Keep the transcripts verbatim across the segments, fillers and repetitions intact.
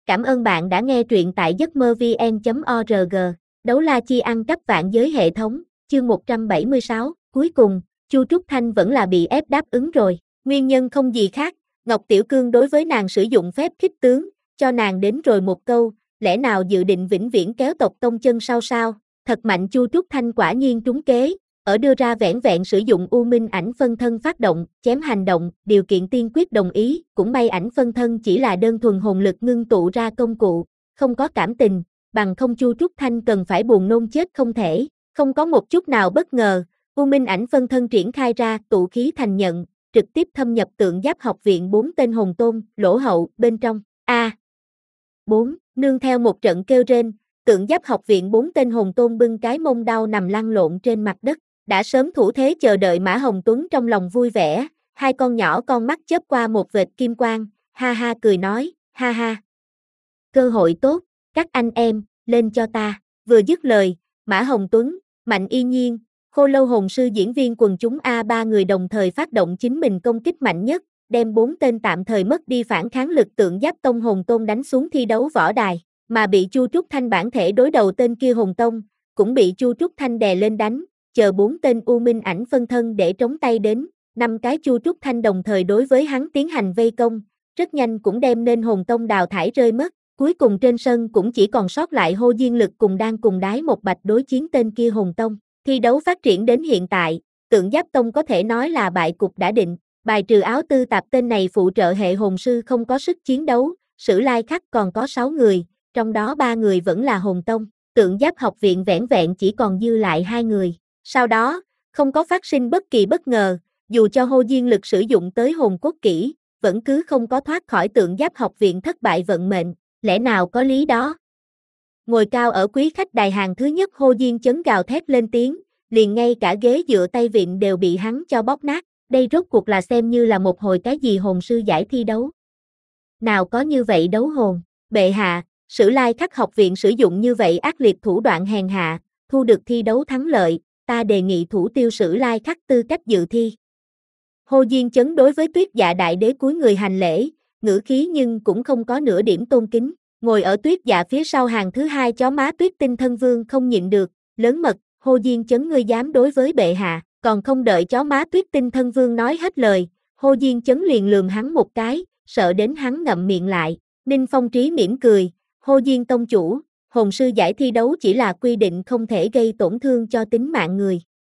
Cảm ơn bạn đã nghe truyện tại giấc mơ vn chấm org. Đấu la chi ăn cắp vạn giới hệ thống, chương một trăm bảy mươi sáu, cuối cùng, Chu Trúc Thanh vẫn là bị ép đáp ứng rồi. Nguyên nhân không gì khác, Ngọc Tiểu Cương đối với nàng sử dụng phép khích tướng, cho nàng đến rồi một câu, lẽ nào dự định vĩnh viễn kéo tộc tông chân sau sao? Thật mạnh. Chu Trúc Thanh quả nhiên trúng kế, ở đưa ra vẻn vẹn sử dụng U Minh ảnh phân thân phát động, chém hành động, điều kiện tiên quyết đồng ý, cũng may ảnh phân thân chỉ là đơn thuần hồn lực ngưng tụ ra công cụ, không có cảm tình, bằng không Chu Trúc Thanh cần phải buồn nôn chết không thể, không có một chút nào bất ngờ, U Minh ảnh phân thân triển khai ra, tụ khí thành nhận, trực tiếp thâm nhập tượng giáp học viện bốn tên hồn tôn, lỗ hậu, bên trong, A. bốn, nương theo một trận kêu rên, tượng giáp học viện bốn tên hồn tôn bưng cái mông đau nằm lăn lộn trên mặt đất. Đã sớm thủ thế chờ đợi Mã Hồng Tuấn trong lòng vui vẻ, hai con nhỏ con mắt chớp qua một vệt kim quang, ha ha cười nói, ha ha. Cơ hội tốt, các anh em, lên cho ta. Vừa dứt lời, Mã Hồng Tuấn, Mạnh Y Nhiên, Khô Lâu Hồn Sư diễn viên quần chúng A ba người đồng thời phát động chính mình công kích mạnh nhất, đem bốn tên tạm thời mất đi phản kháng lực tượng giáp tông hồn tôn đánh xuống thi đấu võ đài, mà bị Chu Trúc Thanh bản thể đối đầu tên kia hồn tông, cũng bị Chu Trúc Thanh đè lên đánh. Chờ bốn tên U Minh ảnh phân thân để trống tay đến, năm cái Chu Trúc Thanh đồng thời đối với hắn tiến hành vây công, rất nhanh cũng đem nên hồn tông đào thải rơi mất, cuối cùng trên sân cũng chỉ còn sót lại Hô Diên Lực cùng đang cùng đái một bạch đối chiến tên kia hồn tông. Thi đấu phát triển đến hiện tại, tượng giáp tông có thể nói là bại cục đã định, bài trừ áo tư tạp tên này phụ trợ hệ hồn sư không có sức chiến đấu, Sử Lai Khắc còn có sáu người, trong đó ba người vẫn là hồn tông, tượng giáp học viện vẻn vẹn chỉ còn dư lại hai người. Sau đó, không có phát sinh bất kỳ bất ngờ, dù cho Hô Diên Lực sử dụng tới hồn cốt kỹ, vẫn cứ không có thoát khỏi tượng giáp học viện thất bại vận mệnh, lẽ nào có lý đó? Ngồi cao ở quý khách đài hàng thứ nhất Hô Diên chấn gào thét lên tiếng, liền ngay cả ghế dựa tay vịn đều bị hắn cho bóp nát, đây rốt cuộc là xem như là một hồi cái gì hồn sư giải thi đấu. Nào có như vậy đấu hồn, bệ hạ, Sử Lai Khắc học viện sử dụng như vậy ác liệt thủ đoạn hèn hạ, thu được thi đấu thắng lợi. Ta đề nghị thủ tiêu Sử Lai Khắc tư cách dự thi. Hô Diên chấn đối với Tuyết Dạ đại đế cúi người hành lễ, ngữ khí nhưng cũng không có nửa điểm tôn kính. Ngồi ở Tuyết Dạ phía sau hàng thứ hai chó má Tuyết Tinh Thân Vương không nhịn được, lớn mật, Hô Diên chấn ngươi dám đối với bệ hạ, còn không đợi chó má Tuyết Tinh Thân Vương nói hết lời, Hô Diên chấn liền lườm hắn một cái, sợ đến hắn ngậm miệng lại. Ninh Phong Trí mỉm cười, Hô Diên tông chủ, hồn sư giải thi đấu chỉ là quy định không thể gây tổn thương cho tính mạng người.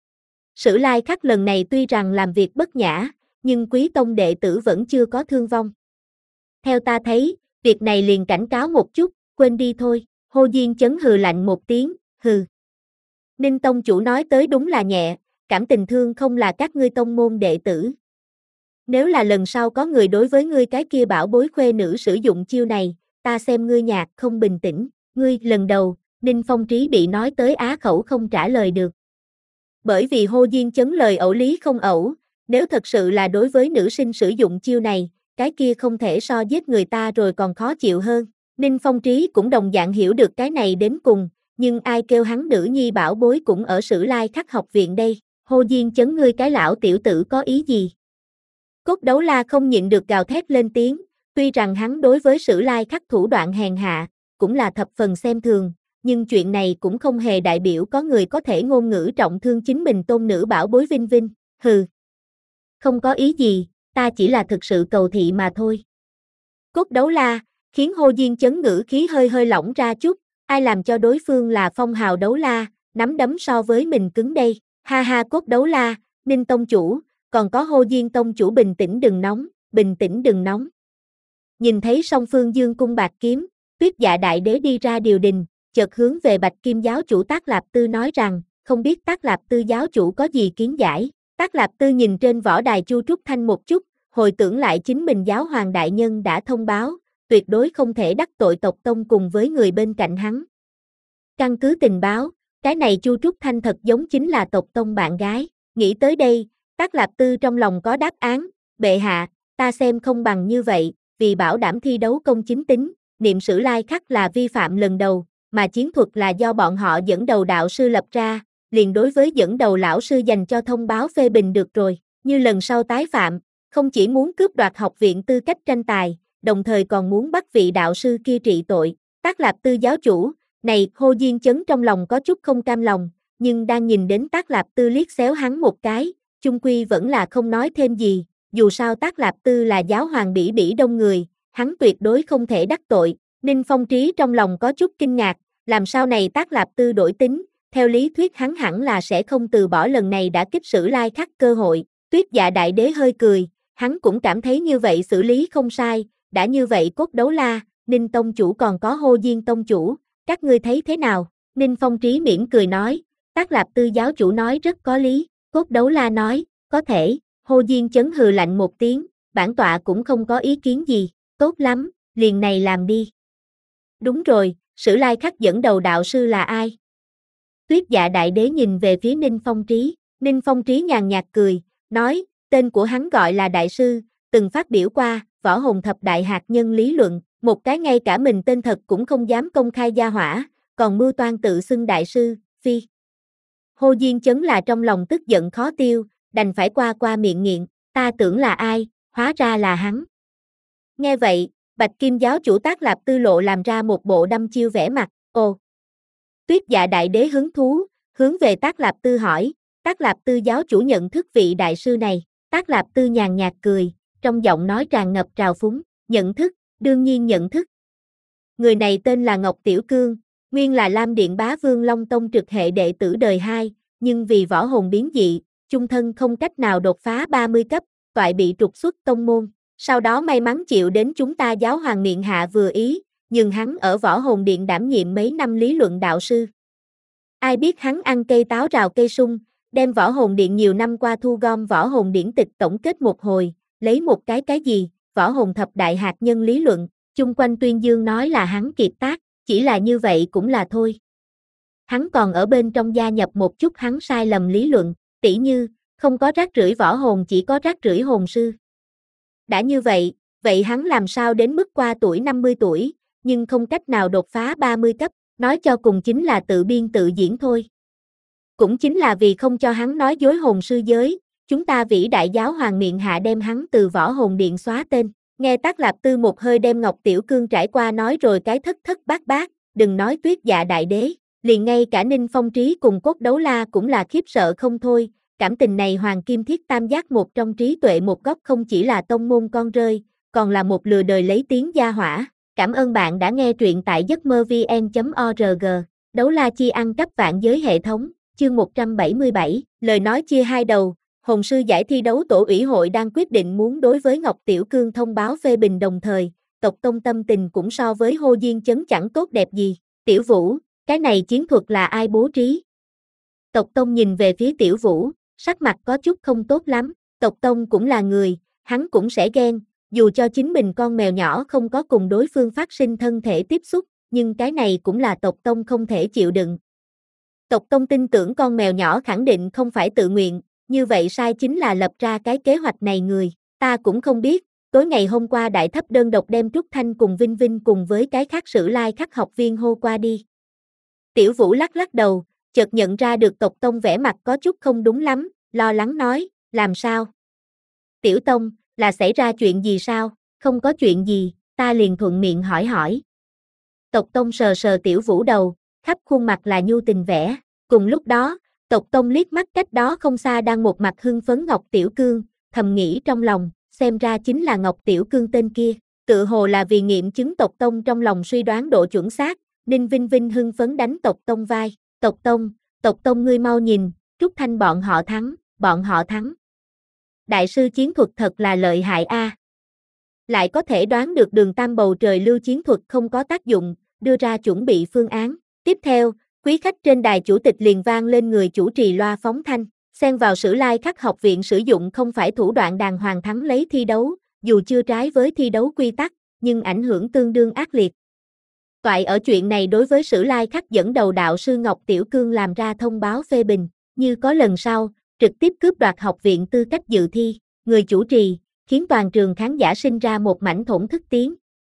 Sử Lai Khắc lần này tuy rằng làm việc bất nhã, nhưng quý tông đệ tử vẫn chưa có thương vong. Theo ta thấy, việc này liền cảnh cáo một chút, quên đi thôi, Hô Diên chấn hừ lạnh một tiếng, hừ. Ninh tông chủ nói tới đúng là nhẹ, cảm tình thương không là các ngươi tông môn đệ tử. Nếu là lần sau có người đối với ngươi cái kia bảo bối khuê nữ sử dụng chiêu này, ta xem ngươi nhạt không bình tĩnh. Ngươi, lần đầu, Ninh Phong Trí bị nói tới á khẩu không trả lời được. Bởi vì Hô Diên chấn lời ẩu lý không ẩu, nếu thật sự là đối với nữ sinh sử dụng chiêu này, cái kia không thể so giết người ta rồi còn khó chịu hơn. Ninh Phong Trí cũng đồng dạng hiểu được cái này đến cùng, nhưng ai kêu hắn nữ nhi bảo bối cũng ở Sử Lai Khắc học viện đây, Hô Diên chấn ngươi cái lão tiểu tử có ý gì? Cốt Đấu La không nhịn được gào thét lên tiếng, tuy rằng hắn đối với Sử Lai Khắc thủ đoạn hèn hạ, cũng là thập phần xem thường, nhưng chuyện này cũng không hề đại biểu có người có thể ngôn ngữ trọng thương chính mình tôn nữ bảo bối Vinh Vinh, hừ. Không có ý gì, ta chỉ là thực sự cầu thị mà thôi. Cốt Đấu La, khiến Hô Diên chấn ngữ khí hơi hơi lỏng ra chút, ai làm cho đối phương là phong hào đấu la, nắm đấm so với mình cứng đây, ha ha. Cốt Đấu La, Ninh tông chủ, còn có Hô Diên tông chủ bình tĩnh đừng nóng, bình tĩnh đừng nóng. Nhìn thấy song phương dương cung bạc kiếm, Tuyết Dạ đại đế đi ra điều đình, chợt hướng về Bạch Kim giáo chủ Tác Lạp Tư nói rằng, không biết Tác Lạp Tư giáo chủ có gì kiến giải. Tác Lạp Tư nhìn trên võ đài Chu Trúc Thanh một chút, hồi tưởng lại chính mình giáo hoàng đại nhân đã thông báo, tuyệt đối không thể đắc tội tộc tông cùng với người bên cạnh hắn. Căn cứ tình báo, cái này Chu Trúc Thanh thật giống chính là tộc tông bạn gái. Nghĩ tới đây, Tác Lạp Tư trong lòng có đáp án, bệ hạ, ta xem không bằng như vậy, vì bảo đảm thi đấu công chính tính, niệm Sử Lai Khắc là vi phạm lần đầu, mà chiến thuật là do bọn họ dẫn đầu đạo sư lập ra, liền đối với dẫn đầu lão sư dành cho thông báo phê bình được rồi, như lần sau tái phạm, không chỉ muốn cướp đoạt học viện tư cách tranh tài, đồng thời còn muốn bắt vị đạo sư kia trị tội. Tác Lạp Tư giáo chủ, này, Hồ Diên Chấn trong lòng có chút không cam lòng, nhưng đang nhìn đến Tác Lạp Tư liếc xéo hắn một cái, chung quy vẫn là không nói thêm gì, dù sao Tác Lạp Tư là giáo hoàng bỉ bỉ đông người, hắn tuyệt đối không thể đắc tội. Ninh Phong Trí trong lòng có chút kinh ngạc, làm sao này Tác Lạp Tư đổi tính, theo lý thuyết hắn hẳn là sẽ không từ bỏ lần này đã kích Sử Lai Khắc cơ hội. Tuyết Dạ Đại Đế hơi cười, hắn cũng cảm thấy như vậy xử lý không sai, đã như vậy Cốt Đấu La, Ninh Tông Chủ còn có Hồ Diên Tông Chủ, các ngươi thấy thế nào? Ninh Phong Trí mỉm cười nói, Tác Lạp Tư giáo chủ nói rất có lý, Cốt Đấu La nói, có thể, Hồ Diên Chấn hừ lạnh một tiếng, bản tọa cũng không có ý kiến gì, tốt lắm, liền này làm đi. Đúng rồi, Sử Lai Khắc dẫn đầu đạo sư là ai? Tuyết Dạ Đại Đế nhìn về phía Ninh Phong Trí, Ninh Phong Trí nhàn nhạt cười, nói, tên của hắn gọi là Đại sư, từng phát biểu qua, Võ Hồn Thập Đại Hạt Nhân lý luận, một cái ngay cả mình tên thật cũng không dám công khai gia hỏa, còn mưu toan tự xưng Đại sư, phi. Hồ Diên Chấn là trong lòng tức giận khó tiêu, đành phải qua qua miệng nghiện, ta tưởng là ai, hóa ra là hắn. Nghe vậy, Bạch Kim giáo chủ Tác Lạp Tư lộ làm ra một bộ đăm chiêu vẻ mặt, ồ. Tuyết Dạ Đại Đế hứng thú, hướng về Tác Lạp Tư hỏi, Tác Lạp Tư giáo chủ nhận thức vị đại sư này, Tác Lạp Tư nhàn nhạt cười, trong giọng nói tràn ngập trào phúng, nhận thức, đương nhiên nhận thức. Người này tên là Ngọc Tiểu Cương, nguyên là Lam Điện Bá Vương Long Tông trực hệ đệ tử đời hai, nhưng vì võ hồn biến dị, chung thân không cách nào đột phá ba mươi cấp, toại bị trục xuất tông môn, sau đó may mắn chịu đến chúng ta giáo hoàng miệng hạ vừa ý, nhưng hắn ở Võ Hồn Điện đảm nhiệm mấy năm lý luận đạo sư. Ai biết hắn ăn cây táo rào cây sung, đem Võ Hồn Điện nhiều năm qua thu gom Võ Hồn điển tịch tổng kết một hồi, lấy một cái cái gì, Võ Hồn Thập Đại Hạt Nhân lý luận, chung quanh tuyên dương nói là hắn kiệt tác, chỉ là như vậy cũng là thôi. Hắn còn ở bên trong gia nhập một chút hắn sai lầm lý luận, tỉ như, không có rác rưởi võ hồn chỉ có rác rưởi hồn sư. Đã như vậy, vậy hắn làm sao đến mức qua tuổi năm mươi tuổi, nhưng không cách nào đột phá ba mươi cấp, nói cho cùng chính là tự biên tự diễn thôi. Cũng chính là vì không cho hắn nói dối hồn sư giới, chúng ta vĩ đại giáo hoàng miệng hạ đem hắn từ Võ Hồn Điện xóa tên. Nghe Tác Lạp Tư một hơi đem Ngọc Tiểu Cương trải qua nói rồi cái thất thất bát bát, đừng nói Tuyết Dạ Đại Đế, liền ngay cả Ninh Phong Trí cùng Cốt Đấu La cũng là khiếp sợ không thôi, cảm tình này Hoàng Kim Thiết Tam Giác một trong trí tuệ một góc không chỉ là tông môn con rơi, còn là một lừa đời lấy tiếng gia hỏa. Cảm ơn bạn đã nghe truyện tại giấc mơ vn chấm org, Đấu La Chi ăn cắp vạn giới hệ thống, chương một trăm bảy mươi bảy, lời nói chia hai đầu. Hồn sư giải thi đấu tổ ủy hội đang quyết định muốn đối với Ngọc Tiểu Cương thông báo phê bình đồng thời, tộc tông tâm tình cũng so với Hồ Diên Chấn chẳng tốt đẹp gì. Tiểu Vũ, cái này chiến thuật là ai bố trí? Tộc tông nhìn về phía Tiểu Vũ, sắc mặt có chút không tốt lắm, tộc tông cũng là người, hắn cũng sẽ ghen, dù cho chính mình con mèo nhỏ không có cùng đối phương phát sinh thân thể tiếp xúc, nhưng cái này cũng là tộc tông không thể chịu đựng. Tộc tông tin tưởng con mèo nhỏ khẳng định không phải tự nguyện, như vậy sai chính là lập ra cái kế hoạch này người, ta cũng không biết, tối ngày hôm qua đại thấp đơn độc đem Trúc Thanh cùng Vinh Vinh cùng với cái khác Sử Lai Khắc học viên hô qua đi. Tiểu Vũ lắc lắc đầu, chợt nhận ra được tộc tông vẻ mặt có chút không đúng lắm, lo lắng nói, làm sao? Tiểu Tông, là xảy ra chuyện gì sao? Không có chuyện gì, ta liền thuận miệng hỏi hỏi. Tộc tông sờ sờ Tiểu Vũ đầu, khắp khuôn mặt là nhu tình vẻ, cùng lúc đó, tộc tông liếc mắt cách đó không xa đang một mặt hưng phấn Ngọc Tiểu Cương, thầm nghĩ trong lòng, xem ra chính là Ngọc Tiểu Cương tên kia, tự hồ là vì nghiệm chứng tộc tông trong lòng suy đoán độ chuẩn xác, Ninh Vinh Vinh hưng phấn đánh tộc tông vai, tộc tông, tộc tông ngươi mau nhìn, Trúc Thanh bọn họ thắng, bọn họ thắng. Đại sư chiến thuật thật là lợi hại a. Lại có thể đoán được đường tam bầu trời lưu chiến thuật không có tác dụng, đưa ra chuẩn bị phương án. Tiếp theo, quý khách trên đài chủ tịch liền vang lên người chủ trì loa phóng thanh, xen vào Sử Lai Khắc học viện sử dụng không phải thủ đoạn đàng hoàng thắng lấy thi đấu, dù chưa trái với thi đấu quy tắc, nhưng ảnh hưởng tương đương ác liệt. Toại ở chuyện này đối với Sử Lai Khắc dẫn đầu đạo sư Ngọc Tiểu Cương làm ra thông báo phê bình, như có lần sau, trực tiếp cướp đoạt học viện tư cách dự thi, người chủ trì, khiến toàn trường khán giả sinh ra một mảnh thổn thức tiếng.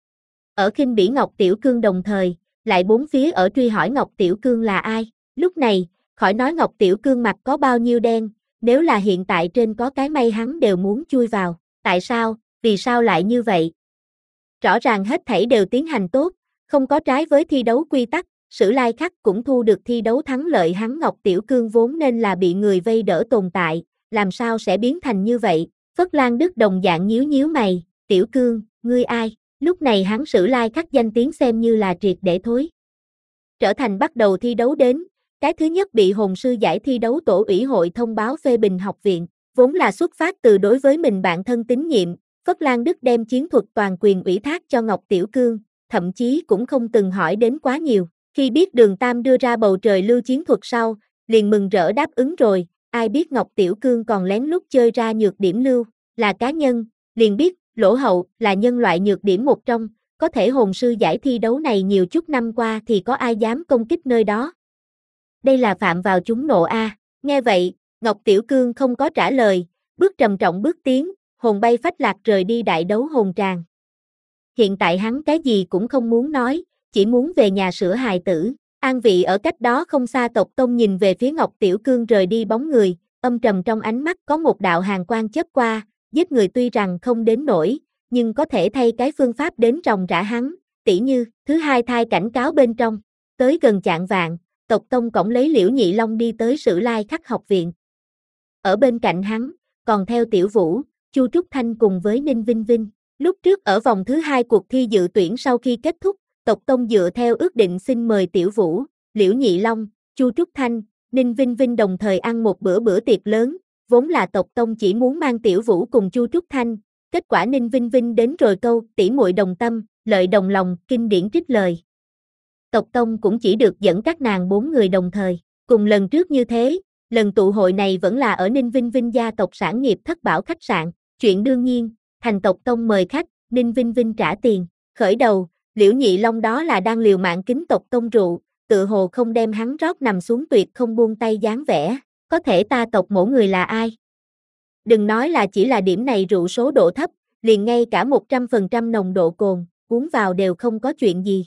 Ở khinh bỉ Ngọc Tiểu Cương đồng thời, lại bốn phía ở truy hỏi Ngọc Tiểu Cương là ai, lúc này, khỏi nói Ngọc Tiểu Cương mặt có bao nhiêu đen, nếu là hiện tại trên có cái may hắn đều muốn chui vào, tại sao, vì sao lại như vậy? Rõ ràng hết thảy đều tiến hành tốt, không có trái với thi đấu quy tắc, Sử Lai Khắc cũng thu được thi đấu thắng lợi hắn Ngọc Tiểu Cương vốn nên là bị người vây đỡ tồn tại, làm sao sẽ biến thành như vậy? Phất Lan Đức đồng dạng nhíu nhíu mày, Tiểu Cương, ngươi ai? Lúc này hắn Sử Lai Khắc danh tiếng xem như là triệt để thối. Trở thành bắt đầu thi đấu đến, cái thứ nhất bị hồn sư giải thi đấu tổ ủy hội thông báo phê bình học viện, vốn là xuất phát từ đối với mình bạn thân tín nhiệm, Phất Lan Đức đem chiến thuật toàn quyền ủy thác cho Ngọc Tiểu Cương, thậm chí cũng không từng hỏi đến quá nhiều. Khi biết Đường Tam đưa ra bầu trời lưu chiến thuật sau, liền mừng rỡ đáp ứng rồi, ai biết Ngọc Tiểu Cương còn lén lút chơi ra nhược điểm lưu, là cá nhân, liền biết, Lỗ Hậu là nhân loại nhược điểm một trong, có thể hồn sư giải thi đấu này nhiều chút năm qua thì có ai dám công kích nơi đó. Đây là phạm vào chúng nộ a. Nghe vậy, Ngọc Tiểu Cương không có trả lời, bước trầm trọng bước tiến, hồn bay phách lạc rời đi đại đấu hồn tràng. Hiện tại hắn cái gì cũng không muốn nói, chỉ muốn về nhà sữa hài tử. An Vị ở cách đó không xa tộc tông nhìn về phía Ngọc Tiểu Cương rời đi bóng người, âm trầm trong ánh mắt có một đạo hàn quang chớp qua, giết người tuy rằng không đến nổi, nhưng có thể thay cái phương pháp đến ròng rã hắn, tỉ như, thứ hai thai cảnh cáo bên trong. Tới gần chạng vạng, tộc tông cổng lấy Liễu Nhị Long đi tới Sử Lai Khắc học viện. Ở bên cạnh hắn, còn theo Tiểu Vũ, Chu Trúc Thanh cùng với Ninh Vinh Vinh. Lúc trước ở vòng thứ hai cuộc thi dự tuyển sau khi kết thúc, tộc tông dựa theo ước định xin mời Tiểu Vũ, Liễu Nhị Long, Chu Trúc Thanh, Ninh Vinh Vinh đồng thời ăn một bữa bữa tiệc lớn, vốn là tộc tông chỉ muốn mang Tiểu Vũ cùng Chu Trúc Thanh, kết quả Ninh Vinh Vinh đến rồi câu tỷ muội đồng tâm, lợi đồng lòng, kinh điển trích lời. Tộc tông cũng chỉ được dẫn các nàng bốn người đồng thời, cùng lần trước như thế, lần tụ hội này vẫn là ở Ninh Vinh Vinh gia tộc sản nghiệp Thất Bảo khách sạn, chuyện đương nhiên, thành tộc tông mời khách, Ninh Vinh Vinh trả tiền, khởi đầu, Liễu Nhị Long đó là đang liều mạng kính tộc tông rượu, tự hồ không đem hắn rót nằm xuống tuyệt không buông tay dáng vẻ, có thể ta tộc mỗi người là ai? Đừng nói là chỉ là điểm này rượu số độ thấp, liền ngay cả một trăm phần trăm nồng độ cồn, uống vào đều không có chuyện gì.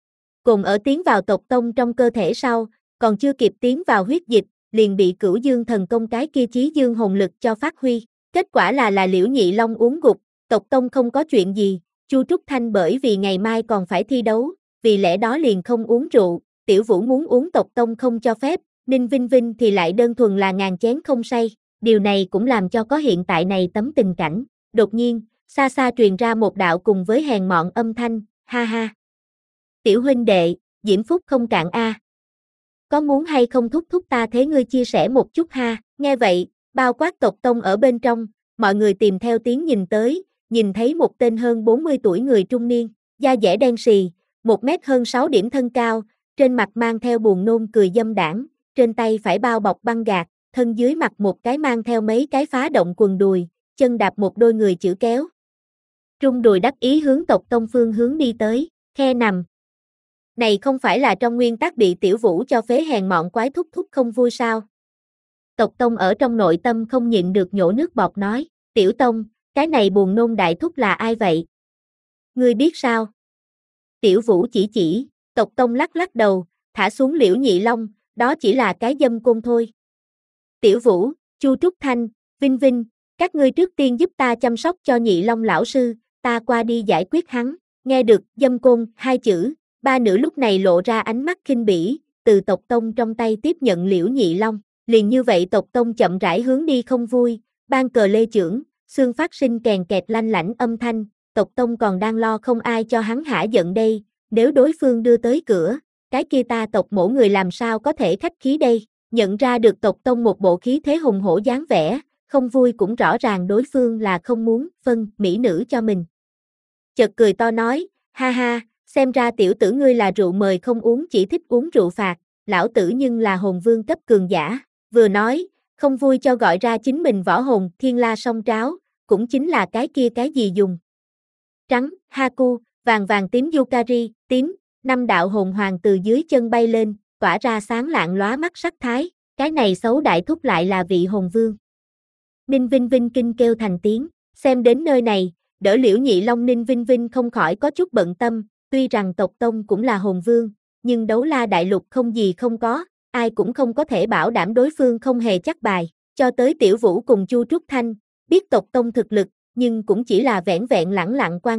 Cồn ở tiến vào tộc tông trong cơ thể sau, còn chưa kịp tiến vào huyết dịch, liền bị Cửu Dương thần công cái kia chí dương hồn lực cho phát huy. Kết quả là là Liễu Nhị Long uống gục, tộc tông không có chuyện gì, Chu Trúc Thanh bởi vì ngày mai còn phải thi đấu, vì lẽ đó liền không uống rượu, Tiểu Vũ muốn uống tộc tông không cho phép, Ninh Vinh Vinh thì lại đơn thuần là ngàn chén không say, điều này cũng làm cho có hiện tại này tấm tình cảnh. Đột nhiên, xa xa truyền ra một đạo cùng với hèn mọn âm thanh, ha ha. Tiểu huynh đệ, diễm phúc không cạn a. Có muốn hay không thúc thúc ta thế ngươi chia sẻ một chút ha, nghe vậy, bao quát tộc tông ở bên trong, mọi người tìm theo tiếng nhìn tới, nhìn thấy một tên hơn bốn mươi tuổi người trung niên, da dẻ đen xì, một mét hơn sáu điểm thân cao, trên mặt mang theo buồn nôn cười dâm đảng, trên tay phải bao bọc băng gạc, thân dưới mặc một cái mang theo mấy cái phá động quần đùi, chân đạp một đôi người chữ kéo. Trung đùi đắc ý hướng tộc tông phương hướng đi tới, khe nằm. Này không phải là trong nguyên tắc bị Tiểu Vũ cho phế hèn mọn quái thúc thúc không vui sao? Tộc tông ở trong nội tâm không nhịn được nhổ nước bọt nói, Tiểu Tông, cái này buồn nôn đại thúc là ai vậy? Ngươi biết sao? Tiểu Vũ chỉ chỉ, tộc tông lắc lắc đầu, thả xuống Liễu Nhị Long, đó chỉ là cái dâm côn thôi. Tiểu Vũ, Chu Trúc Thanh, Vinh Vinh, các ngươi trước tiên giúp ta chăm sóc cho Nhị Long lão sư, ta qua đi giải quyết hắn. Nghe được dâm côn hai chữ, ba nữ lúc này lộ ra ánh mắt khinh bỉ, từ tộc tông trong tay tiếp nhận Liễu Nhị Long, liền như vậy tộc tông chậm rãi hướng đi không vui, ban cờ lê chưởng, xương phát sinh kèn kẹt lanh lảnh âm thanh, tộc tông còn đang lo không ai cho hắn hả giận đây, nếu đối phương đưa tới cửa, cái kia ta tộc mỗi người làm sao có thể khách khí đây, nhận ra được tộc tông một bộ khí thế hùng hổ dáng vẻ, không vui cũng rõ ràng đối phương là không muốn phân mỹ nữ cho mình. Chợt cười to nói, ha ha, xem ra tiểu tử ngươi là rượu mời không uống chỉ thích uống rượu phạt, lão tử nhưng là hồn vương cấp cường giả, vừa nói, không vui cho gọi ra chính mình võ hồn thiên la song tráo, cũng chính là cái kia cái gì dùng. Trắng, Haku, vàng vàng tím Yukari, tím, năm đạo hồn hoàng từ dưới chân bay lên, tỏa ra sáng lạng lóa mắt sắc thái, cái này xấu đại thúc lại là vị hồn vương. Ninh Vinh Vinh kinh kêu thành tiếng, xem đến nơi này, đỡ Liễu Nhị Long Ninh Vinh Vinh không khỏi có chút bận tâm, tuy rằng tộc tông cũng là hồn vương, nhưng đấu la đại lục không gì không có, ai cũng không có thể bảo đảm đối phương không hề chắc bài, cho tới Tiểu Vũ cùng Chu Trúc Thanh, biết tộc tông thực lực, nhưng cũng chỉ là vẻn vẹn lẳng lặng quan sát,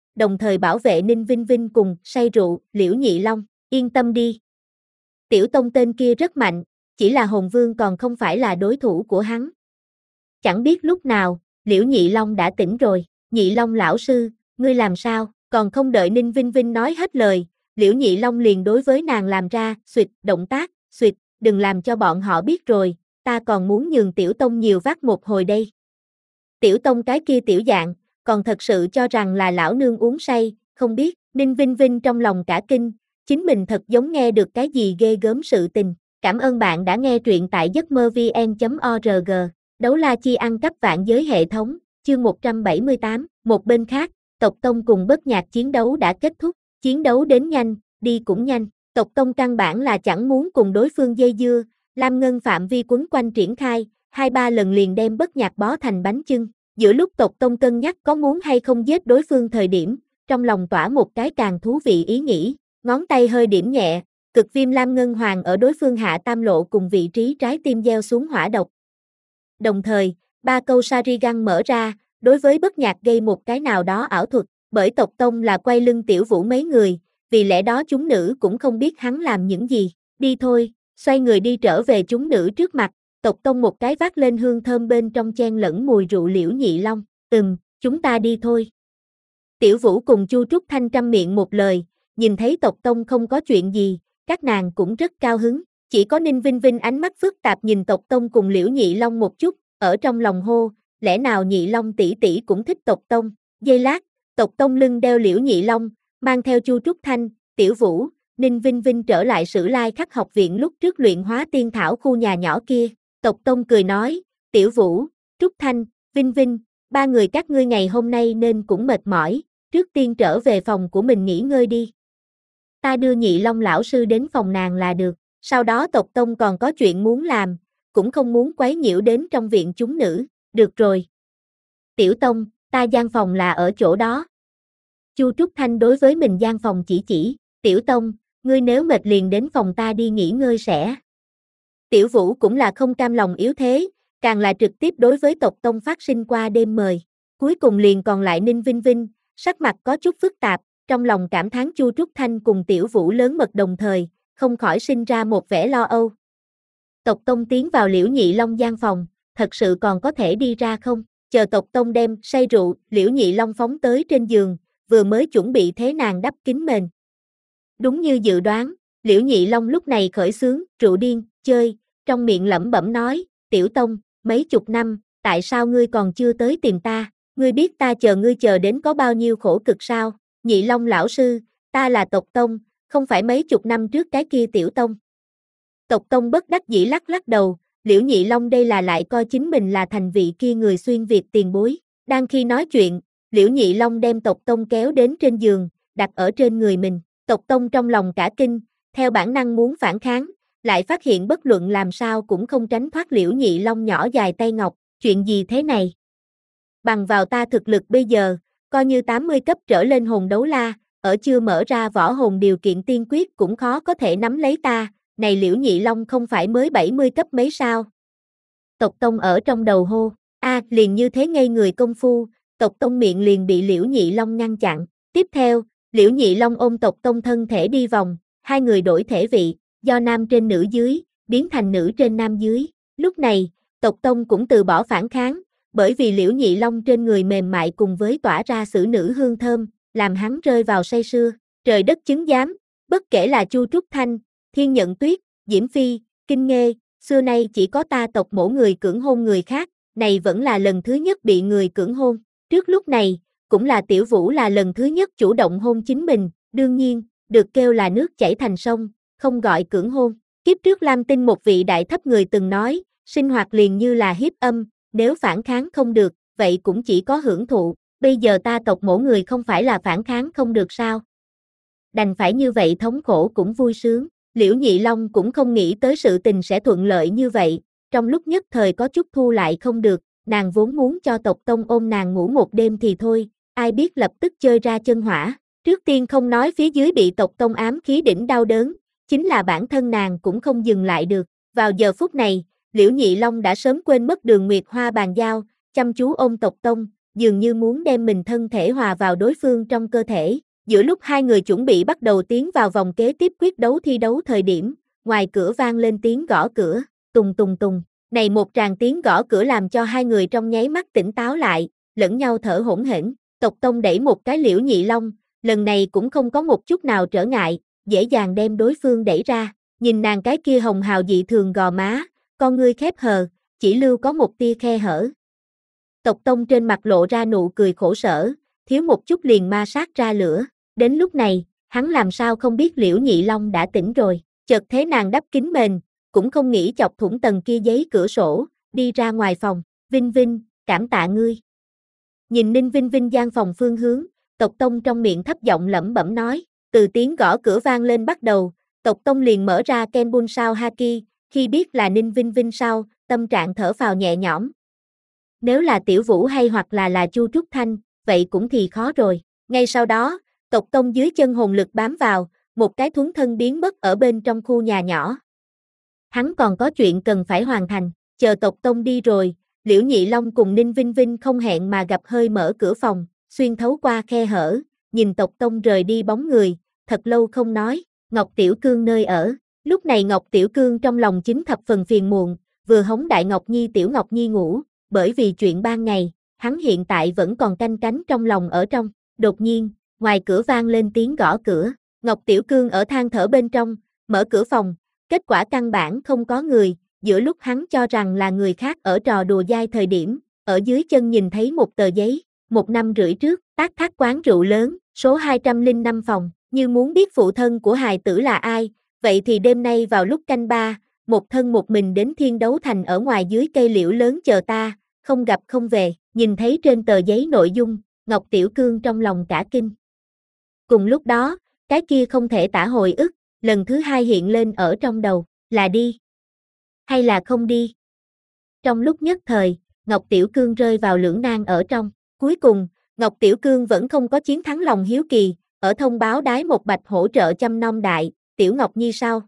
đồng thời bảo vệ Ninh Vinh Vinh cùng say rượu, Liễu Nhị Long, yên tâm đi. Tiểu Tông tên kia rất mạnh, chỉ là hồn vương còn không phải là đối thủ của hắn. Chẳng biết lúc nào, Liễu Nhị Long đã tỉnh rồi, Nhị Long lão sư, ngươi làm sao, còn không đợi Ninh Vinh Vinh nói hết lời, Liễu Nhị Long liền đối với nàng làm ra, xuyệt, động tác, xuyệt, đừng làm cho bọn họ biết rồi, ta còn muốn nhường Tiểu Tông nhiều vác một hồi đây. Tiểu Tông cái kia tiểu dạng, còn thật sự cho rằng là lão nương uống say, không biết, Ninh Vinh Vinh trong lòng cả kinh, chính mình thật giống nghe được cái gì ghê gớm sự tình. Cảm ơn bạn đã nghe truyện tại giấc mơ vn chấm org. Đấu la chi ăn cắp vạn giới hệ thống, chương một trăm bảy mươi tám. Một bên khác, tộc Tông cùng Bất Nhạc chiến đấu đã kết thúc, chiến đấu đến nhanh, đi cũng nhanh. Tộc Tông căn bản là chẳng muốn cùng đối phương dây dưa, Lam Ngân phạm vi quấn quanh triển khai, hai ba lần liền đem Bất Nhạc bó thành bánh chưng. Giữa lúc tộc Tông cân nhắc có muốn hay không giết đối phương thời điểm, trong lòng tỏa một cái càng thú vị ý nghĩ, ngón tay hơi điểm nhẹ, cực viêm lam ngân hoàng ở đối phương hạ tam lộ cùng vị trí trái tim gieo xuống hỏa độc. Đồng thời, ba câu Sharingan mở ra, đối với Bất Nhạc gây một cái nào đó ảo thuật, bởi tộc Tông là quay lưng Tiểu Vũ mấy người, vì lẽ đó chúng nữ cũng không biết hắn làm những gì, đi thôi, xoay người đi trở về chúng nữ trước mặt, tộc Tông một cái vác lên hương thơm bên trong chen lẫn mùi rượu Liễu Nhị Long, ừm, chúng ta đi thôi. Tiểu Vũ cùng Chu Trúc Thanh trăm miệng một lời, nhìn thấy tộc Tông không có chuyện gì, các nàng cũng rất cao hứng, chỉ có Ninh Vinh Vinh ánh mắt phức tạp nhìn tộc Tông cùng Liễu Nhị Long một chút, ở trong lòng hô, lẽ nào Nhị Long tỷ tỷ cũng thích tộc Tông, giây lát, tộc Tông lưng đeo Liễu Nhị Long, mang theo Chu Trúc Thanh, Tiểu Vũ, Ninh Vinh Vinh trở lại Sử Lai Khắc học viện lúc trước luyện hóa tiên thảo khu nhà nhỏ kia, tộc Tông cười nói, Tiểu Vũ, Trúc Thanh, Vinh Vinh, ba người các ngươi ngày hôm nay nên cũng mệt mỏi, trước tiên trở về phòng của mình nghỉ ngơi đi. Ta đưa Nhị Long lão sư đến phòng nàng là được, sau đó tộc Tông còn có chuyện muốn làm, cũng không muốn quấy nhiễu đến trong viện chúng nữ, được rồi. Tiểu Tông, ta gian phòng là ở chỗ đó. Chu Trúc Thanh đối với mình gian phòng chỉ chỉ, Tiểu Tông, ngươi nếu mệt liền đến phòng ta đi nghỉ ngơi sẽ. Tiểu Vũ cũng là không cam lòng yếu thế, càng là trực tiếp đối với tộc Tông phát sinh qua đêm mời. Cuối cùng liền còn lại Ninh Vinh Vinh, sắc mặt có chút phức tạp, trong lòng cảm thán Chu Trúc Thanh cùng Tiểu Vũ lớn mật đồng thời, không khỏi sinh ra một vẻ lo âu. Tộc Tông tiến vào Liễu Nhị Long gian phòng, thật sự còn có thể đi ra không? Chờ tộc Tông đem say rượu, Liễu Nhị Long phóng tới trên giường, vừa mới chuẩn bị thế nàng đắp kín mền. Đúng như dự đoán, Liễu Nhị Long lúc này khởi xướng, rượu điên, chơi, trong miệng lẩm bẩm nói, Tiểu Tông, mấy chục năm, tại sao ngươi còn chưa tới tìm ta, ngươi biết ta chờ ngươi chờ đến có bao nhiêu khổ cực sao? Nhị Long lão sư, ta là tộc Tông, không phải mấy chục năm trước cái kia Tiểu Tông. Tộc Tông bất đắc dĩ lắc lắc đầu, Liễu Nhị Long đây là lại coi chính mình là thành vị kia người xuyên Việt tiền bối. Đang khi nói chuyện, Liễu Nhị Long đem tộc Tông kéo đến trên giường, đặt ở trên người mình. Tộc Tông trong lòng cả kinh, theo bản năng muốn phản kháng, lại phát hiện bất luận làm sao cũng không tránh thoát Liễu Nhị Long nhỏ dài tay ngọc, chuyện gì thế này? Bằng vào ta thực lực bây giờ, coi như tám mươi cấp trở lên hồn đấu la, ở chưa mở ra võ hồn điều kiện tiên quyết cũng khó có thể nắm lấy ta, này Liễu Nhị Long không phải mới bảy mươi cấp mấy sao? Tộc Tông ở trong đầu hô, a à, liền như thế ngây người công phu, tộc Tông miệng liền bị Liễu Nhị Long ngăn chặn, tiếp theo, Liễu Nhị Long ôm tộc Tông thân thể đi vòng, hai người đổi thể vị, do nam trên nữ dưới, biến thành nữ trên nam dưới, lúc này, tộc Tông cũng từ bỏ phản kháng, bởi vì Liễu Nhị Long trên người mềm mại cùng với tỏa ra xử nữ hương thơm, làm hắn rơi vào say sưa, trời đất chứng giám, bất kể là Chu Trúc Thanh, Thiên Nhận Tuyết, Diễm Phi, Kinh Nghê, xưa nay chỉ có ta tộc mổ người cưỡng hôn người khác, này vẫn là lần thứ nhất bị người cưỡng hôn, trước lúc này, cũng là Tiểu Vũ là lần thứ nhất chủ động hôn chính mình, đương nhiên, được kêu là nước chảy thành sông, không gọi cưỡng hôn, kiếp trước Lam Tinh một vị đại thấp người từng nói, sinh hoạt liền như là hiếp âm, nếu phản kháng không được, vậy cũng chỉ có hưởng thụ, bây giờ ta tộc mổ người không phải là phản kháng không được sao? Đành phải như vậy thống khổ cũng vui sướng, Liễu Nhị Long cũng không nghĩ tới sự tình sẽ thuận lợi như vậy, trong lúc nhất thời có chút thu lại không được, nàng vốn muốn cho tộc Tông ôm nàng ngủ một đêm thì thôi, ai biết lập tức chơi ra chân hỏa, trước tiên không nói phía dưới bị tộc Tông ám khí đỉnh đau đớn, chính là bản thân nàng cũng không dừng lại được, vào giờ phút này, Liễu Nhị Long đã sớm quên mất Đường Nguyệt Hoa bàn giao, chăm chú ôm tộc Tông, dường như muốn đem mình thân thể hòa vào đối phương trong cơ thể. Giữa lúc hai người chuẩn bị bắt đầu tiến vào vòng kế tiếp quyết đấu thi đấu thời điểm, ngoài cửa vang lên tiếng gõ cửa, tùng tùng tùng. Này một tràng tiếng gõ cửa làm cho hai người trong nháy mắt tỉnh táo lại, lẫn nhau thở hổn hển. Tộc Tông đẩy một cái Liễu Nhị Long, lần này cũng không có một chút nào trở ngại, dễ dàng đem đối phương đẩy ra. Nhìn nàng cái kia hồng hào dị thường gò má, con ngươi khép hờ, chỉ lưu có một tia khe hở. Tộc Tông trên mặt lộ ra nụ cười khổ sở, thiếu một chút liền ma sát ra lửa. Đến lúc này, hắn làm sao không biết Liễu Nhị Long đã tỉnh rồi, chợt thế nàng đắp kính mền, cũng không nghĩ chọc thủng tầng kia giấy cửa sổ, đi ra ngoài phòng. Vinh Vinh, cảm tạ ngươi. Nhìn Ninh Vinh Vinh gian phòng phương hướng, Tộc Tông trong miệng thấp giọng lẩm bẩm nói, từ tiếng gõ cửa vang lên bắt đầu, Tộc Tông liền mở ra Kenbun Sao Haki, khi biết là Ninh Vinh Vinh sau, tâm trạng thở phào nhẹ nhõm. Nếu là Tiểu Vũ hay hoặc là là Chu Trúc Thanh, vậy cũng thì khó rồi. Ngay sau đó, Tộc Tông dưới chân hồn lực bám vào, một cái thuấn thân biến mất ở bên trong khu nhà nhỏ. Hắn còn có chuyện cần phải hoàn thành, chờ Tộc Tông đi rồi, Liễu Nhị Long cùng Ninh Vinh Vinh không hẹn mà gặp hơi mở cửa phòng, xuyên thấu qua khe hở, nhìn Tộc Tông rời đi bóng người, thật lâu không nói. Ngọc Tiểu Cương nơi ở, lúc này Ngọc Tiểu Cương trong lòng chính thập phần phiền muộn, vừa hống Đại Ngọc Nhi Tiểu Ngọc Nhi ngủ, bởi vì chuyện ban ngày, hắn hiện tại vẫn còn canh cánh trong lòng ở trong. Đột nhiên, ngoài cửa vang lên tiếng gõ cửa, Ngọc Tiểu Cương ở than thở bên trong, mở cửa phòng, kết quả căn bản không có người, giữa lúc hắn cho rằng là người khác ở trò đùa dai thời điểm, ở dưới chân nhìn thấy một tờ giấy, một năm rưỡi trước, Tác Thác quán rượu lớn, số hai trăm lẻ năm phòng, như muốn biết phụ thân của hài tử là ai, vậy thì đêm nay vào lúc canh ba, một thân một mình đến Thiên Đấu Thành ở ngoài dưới cây liễu lớn chờ ta, không gặp không về. Nhìn thấy trên tờ giấy nội dung, Ngọc Tiểu Cương trong lòng cả kinh. Cùng lúc đó, cái kia không thể tả hồi ức, lần thứ hai hiện lên ở trong đầu, là đi, hay là không đi. Trong lúc nhất thời, Ngọc Tiểu Cương rơi vào lưỡng nan ở trong. Cuối cùng, Ngọc Tiểu Cương vẫn không có chiến thắng lòng hiếu kỳ, ở thông báo đái một bạch hỗ trợ chăm nom đại, Tiểu Ngọc Nhi sau.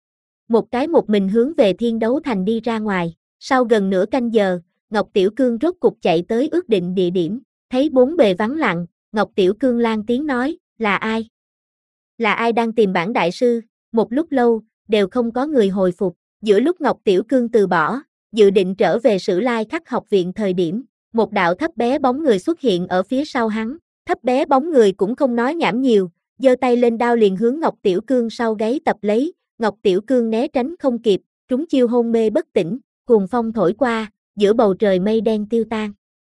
Một cái một mình hướng về Thiên Đấu Thành đi ra ngoài, sau gần nửa canh giờ, Ngọc Tiểu Cương rốt cục chạy tới ước định địa điểm, thấy bốn bề vắng lặng, Ngọc Tiểu Cương lan tiếng nói, là ai? Là ai đang tìm bản đại sư? Một lúc lâu, đều không có người hồi phục, giữa lúc Ngọc Tiểu Cương từ bỏ, dự định trở về Sử Lai Khắc học viện thời điểm, một đạo thấp bé bóng người xuất hiện ở phía sau hắn, thấp bé bóng người cũng không nói nhảm nhiều, giơ tay lên đao liền hướng Ngọc Tiểu Cương sau gáy tập lấy, Ngọc Tiểu Cương né tránh không kịp, trúng chiêu hôn mê bất tỉnh, cuồng phong thổi qua, giữa bầu trời mây đen tiêu tan.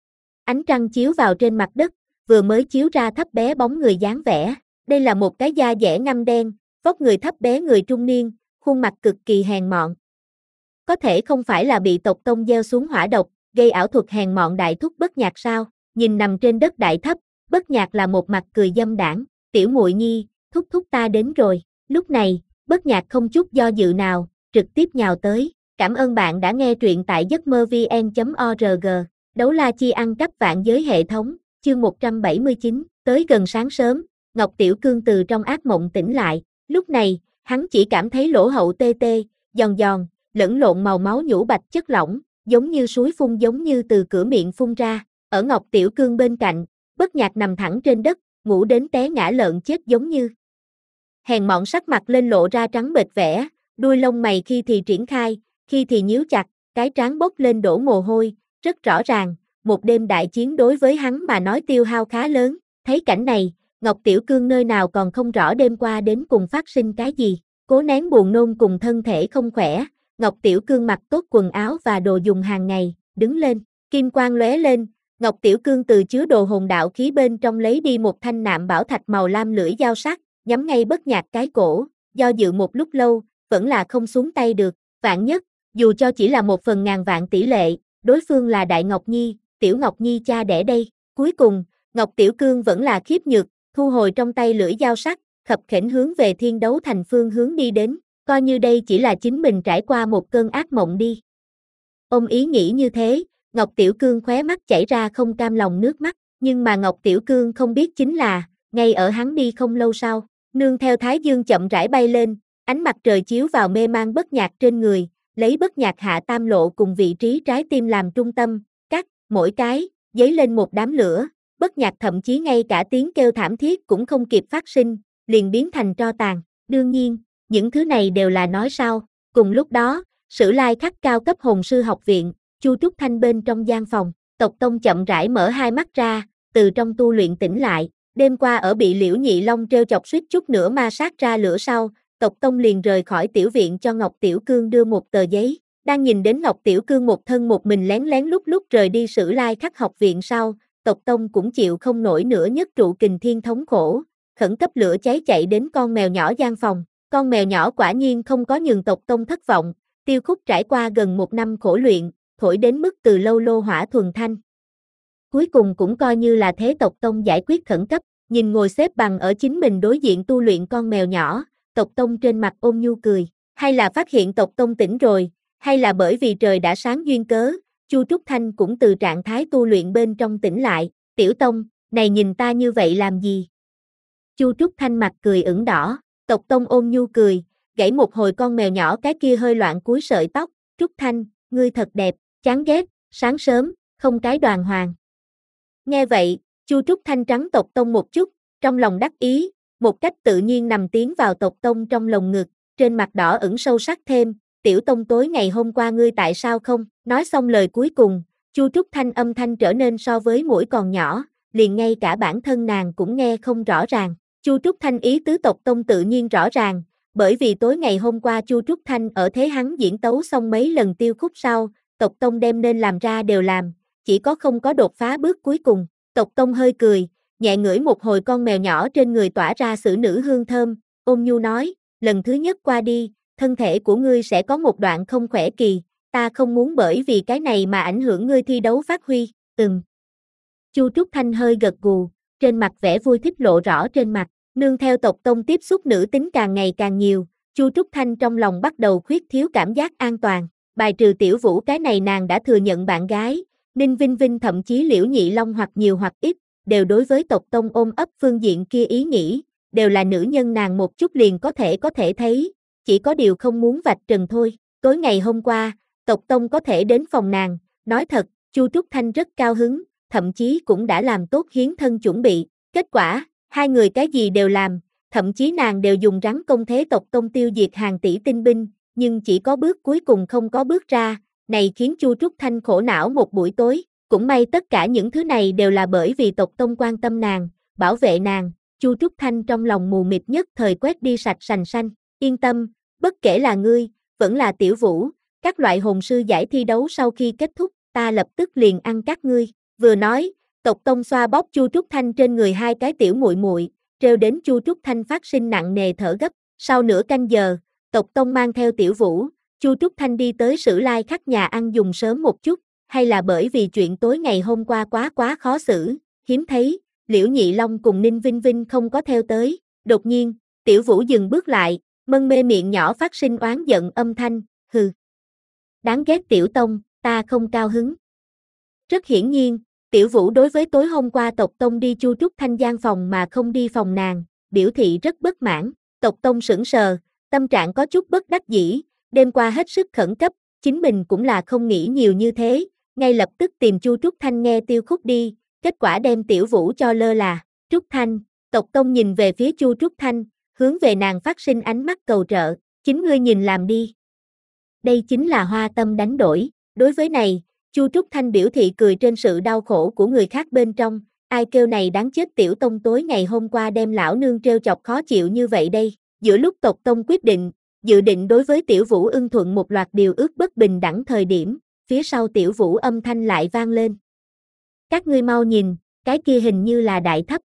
Ánh trăng chiếu vào trên mặt đất, vừa mới chiếu ra thấp bé bóng người dáng vẻ, đây là một cái da dẻ ngăm đen, vóc người thấp bé người trung niên, khuôn mặt cực kỳ hèn mọn. Có thể không phải là bị Tộc Tông gieo xuống hỏa độc, gây ảo thuật hèn mọn đại thúc Bất Nhạc sao? Nhìn nằm trên đất đại thấp, Bất Nhạc là một mặt cười dâm đảng, tiểu muội nhi, thúc thúc ta đến rồi. Lúc này, Bất Nhạc không chút do dự nào, trực tiếp nhào tới. Cảm ơn bạn đã nghe truyện tại giấc mơ vn chấm org. Đấu la chi ăn cắp vạn giới hệ thống, chương một trăm bảy mươi chín, tới gần sáng sớm, Ngọc Tiểu Cương từ trong ác mộng tỉnh lại. Lúc này, hắn chỉ cảm thấy lỗ hậu tê tê, giòn giòn, lẫn lộn màu máu nhũ bạch chất lỏng, giống như suối phun giống như từ cửa miệng phun ra. Ở Ngọc Tiểu Cương bên cạnh, Bất Nhạc nằm thẳng trên đất, ngủ đến té ngã lợn chết giống như. Hèn mọn sắc mặt lên lộ ra trắng bệch vẻ, đuôi lông mày khi thì triển khai, khi thì nhíu chặt, cái trán bốc lên đổ mồ hôi, rất rõ ràng, một đêm đại chiến đối với hắn mà nói tiêu hao khá lớn. Thấy cảnh này, Ngọc Tiểu Cương nơi nào còn không rõ đêm qua đến cùng phát sinh cái gì, cố nén buồn nôn cùng thân thể không khỏe, Ngọc Tiểu Cương mặc tốt quần áo và đồ dùng hàng ngày, đứng lên, kim quang lóe lên, Ngọc Tiểu Cương từ chứa đồ hồn đạo khí bên trong lấy đi một thanh nạm bảo thạch màu lam lưỡi dao sắc, nhắm ngay Bất Nhạc cái cổ, do dự một lúc lâu, vẫn là không xuống tay được. Vạn nhất, dù cho chỉ là một phần ngàn vạn tỷ lệ, đối phương là Đại Ngọc Nhi, Tiểu Ngọc Nhi cha đẻ đây. Cuối cùng, Ngọc Tiểu Cương vẫn là khiếp nhược, thu hồi trong tay lưỡi dao sắc, khập khiễng hướng về Thiên Đấu Thành phương hướng đi đến, coi như đây chỉ là chính mình trải qua một cơn ác mộng đi. Ôm ý nghĩ như thế, Ngọc Tiểu Cương khóe mắt chảy ra không cam lòng nước mắt, nhưng mà Ngọc Tiểu Cương không biết chính là, ngay ở hắn đi không lâu sau, nương theo Thái Dương chậm rãi bay lên, ánh mặt trời chiếu vào mê man Bất Nhạc trên người, lấy Bất Nhạc hạ tam lộ cùng vị trí trái tim làm trung tâm, cắt, mỗi cái, dấy lên một đám lửa, bất nhạc thậm chí ngay cả tiếng kêu thảm thiết cũng không kịp phát sinh, liền biến thành tro tàn. Đương nhiên, những thứ này đều là nói sau. Cùng lúc đó, Sử Lai Khắc cao cấp hồn sư học viện, Chu Trúc Thanh bên trong gian phòng, Tộc Tông chậm rãi mở hai mắt ra, từ trong tu luyện tỉnh lại. Đêm qua ở bị Liễu Nhị Long trêu chọc suýt chút nữa ma sát ra lửa sau, Tộc Tông liền rời khỏi tiểu viện cho Ngọc Tiểu Cương đưa một tờ giấy. Đang nhìn đến Ngọc Tiểu Cương một thân một mình lén lén lúc lúc rời đi Sử Lai Khắc học viện sau, Tộc Tông cũng chịu không nổi nữa nhất trụ kình thiên thống khổ, khẩn cấp lửa cháy chạy đến con mèo nhỏ gian phòng. Con mèo nhỏ quả nhiên không có nhường Tộc Tông thất vọng, Tiêu Khúc trải qua gần một năm khổ luyện, thổi đến mức từ lâu lô hỏa thuần thanh. Cuối cùng cũng coi như là thế Tộc Tông giải quyết khẩn cấp, nhìn ngồi xếp bằng ở chính mình đối diện tu luyện con mèo nhỏ, Tộc Tông trên mặt ôn nhu cười, hay là phát hiện Tộc Tông tỉnh rồi, hay là bởi vì trời đã sáng duyên cớ, Chu Trúc Thanh cũng từ trạng thái tu luyện bên trong tỉnh lại, Tiểu Tông, này nhìn ta như vậy làm gì? Chu Trúc Thanh mặt cười ửng đỏ, Tộc Tông ôn nhu cười, gãy một hồi con mèo nhỏ cái kia hơi loạn cúi sợi tóc, Trúc Thanh, ngươi thật đẹp, chán ghét, sáng sớm, không cái đoàn hoàng. Nghe vậy, Chu Trúc Thanh trắng Tộc Tông một chút, trong lòng đắc ý, một cách tự nhiên nằm tiến vào Tộc Tông trong lồng ngực, trên mặt đỏ ửng sâu sắc thêm, Tiểu Tông tối ngày hôm qua ngươi tại sao không, nói xong lời cuối cùng, Chu Trúc Thanh âm thanh trở nên so với mũi còn nhỏ, liền ngay cả bản thân nàng cũng nghe không rõ ràng. Chu Trúc Thanh ý tứ Tộc Tông tự nhiên rõ ràng, bởi vì tối ngày hôm qua Chu Trúc Thanh ở thế hắn diễn tấu xong mấy lần Tiêu Khúc sau, Tộc Tông đem nên làm ra đều làm, chỉ có không có đột phá bước cuối cùng. Tộc Tông hơi cười, nhẹ ngửi một hồi con mèo nhỏ trên người tỏa ra xử nữ hương thơm, ôn nhu nói, lần thứ nhất qua đi, thân thể của ngươi sẽ có một đoạn không khỏe kỳ, ta không muốn bởi vì cái này mà ảnh hưởng ngươi thi đấu phát huy, ừm. Chu Trúc Thanh hơi gật gù, trên mặt vẻ vui thích lộ rõ trên mặt, nương theo Tộc Tông tiếp xúc nữ tính càng ngày càng nhiều, Chu Trúc Thanh trong lòng bắt đầu khuyết thiếu cảm giác an toàn, bài trừ Tiểu Vũ cái này nàng đã thừa nhận bạn gái, Ninh Vinh Vinh thậm chí Liễu Nhị Long hoặc nhiều hoặc ít, đều đối với Tộc Tông ôm ấp phương diện kia ý nghĩ, đều là nữ nhân nàng một chút liền có thể có thể thấy, chỉ có điều không muốn vạch trần thôi. Tối ngày hôm qua, Tộc Tông có thể đến phòng nàng, nói thật, Chu Trúc Thanh rất cao hứng, thậm chí cũng đã làm tốt hiến thân chuẩn bị, kết quả, hai người cái gì đều làm, thậm chí nàng đều dùng rắn công thế Tộc Tông tiêu diệt hàng tỷ tinh binh, nhưng chỉ có bước cuối cùng không có bước ra, này khiến Chu Trúc Thanh khổ não một buổi tối, cũng may tất cả những thứ này đều là bởi vì Tộc Tông quan tâm nàng, bảo vệ nàng, Chu Trúc Thanh trong lòng mù mịt nhất thời quét đi sạch sành xanh, yên tâm, bất kể là ngươi, vẫn là Tiểu Vũ, các loại hồn sư giải thi đấu sau khi kết thúc, ta lập tức liền ăn các ngươi, vừa nói, Tộc Tông xoa bóp Chu Trúc Thanh trên người hai cái tiểu muội muội, trêu đến Chu Trúc Thanh phát sinh nặng nề thở gấp, sau nửa canh giờ, Tộc Tông mang theo Tiểu Vũ, Chu Trúc Thanh đi tới Sử Lai Khắc nhà ăn dùng sớm một chút, hay là bởi vì chuyện tối ngày hôm qua quá quá khó xử, hiếm thấy, Liễu Nhị Long cùng Ninh Vinh Vinh không có theo tới, đột nhiên, Tiểu Vũ dừng bước lại, mân mê miệng nhỏ phát sinh oán giận âm thanh, hừ. Đáng ghét Tiểu Tông, ta không cao hứng. Rất hiển nhiên, Tiểu Vũ đối với tối hôm qua Tộc Tông đi Chu Trúc Thanh gian phòng mà không đi phòng nàng, biểu thị rất bất mãn, Tộc Tông sững sờ, tâm trạng có chút bất đắc dĩ, đêm qua hết sức khẩn cấp, chính mình cũng là không nghĩ nhiều như thế, ngay lập tức tìm Chu Trúc Thanh nghe Tiêu Khúc đi, kết quả đem Tiểu Vũ cho lơ là, Trúc Thanh, Tộc Tông nhìn về phía Chu Trúc Thanh, hướng về nàng phát sinh ánh mắt cầu trợ, chính ngươi nhìn làm đi. Đây chính là hoa tâm đánh đổi, đối với này, Chu Trúc Thanh biểu thị cười trên sự đau khổ của người khác bên trong, ai kêu này đáng chết Tiểu Tông tối ngày hôm qua đem lão nương trêu chọc khó chịu như vậy đây, giữa lúc Tộc Tông quyết định, dự định đối với Tiểu Vũ ưng thuận một loạt điều ước bất bình đẳng thời điểm, phía sau Tiểu Vũ âm thanh lại vang lên. Các ngươi mau nhìn, cái kia hình như là Đại Thấp.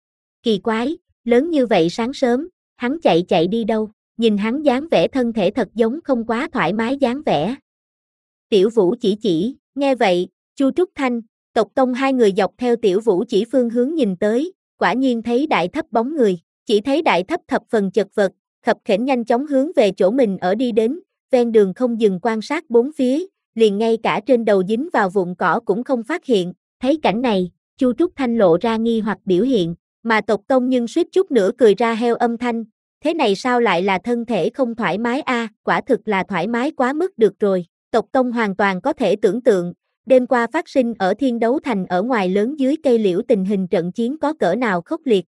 Kỳ quái, lớn như vậy sáng sớm, hắn chạy chạy đi đâu, nhìn hắn dáng vẻ thân thể thật giống không quá thoải mái dáng vẻ. Tiểu Vũ chỉ chỉ, nghe vậy, Chu Trúc Thanh, Tộc Tông hai người dọc theo Tiểu Vũ chỉ phương hướng nhìn tới, quả nhiên thấy Đại Thấp bóng người, chỉ thấy Đại Thấp thập phần chật vật, khập khểnh nhanh chóng hướng về chỗ mình ở đi đến, ven đường không dừng quan sát bốn phía, liền ngay cả trên đầu dính vào vụn cỏ cũng không phát hiện, thấy cảnh này, Chu Trúc Thanh lộ ra nghi hoặc biểu hiện, mà Tộc Tông nhưng suýt chút nữa cười ra heo âm thanh, thế này sao lại là thân thể không thoải mái a, à, quả thực là thoải mái quá mức được rồi, Tộc Tông hoàn toàn có thể tưởng tượng, đêm qua phát sinh ở Thiên Đấu Thành ở ngoài lớn dưới cây liễu tình hình trận chiến có cỡ nào khốc liệt.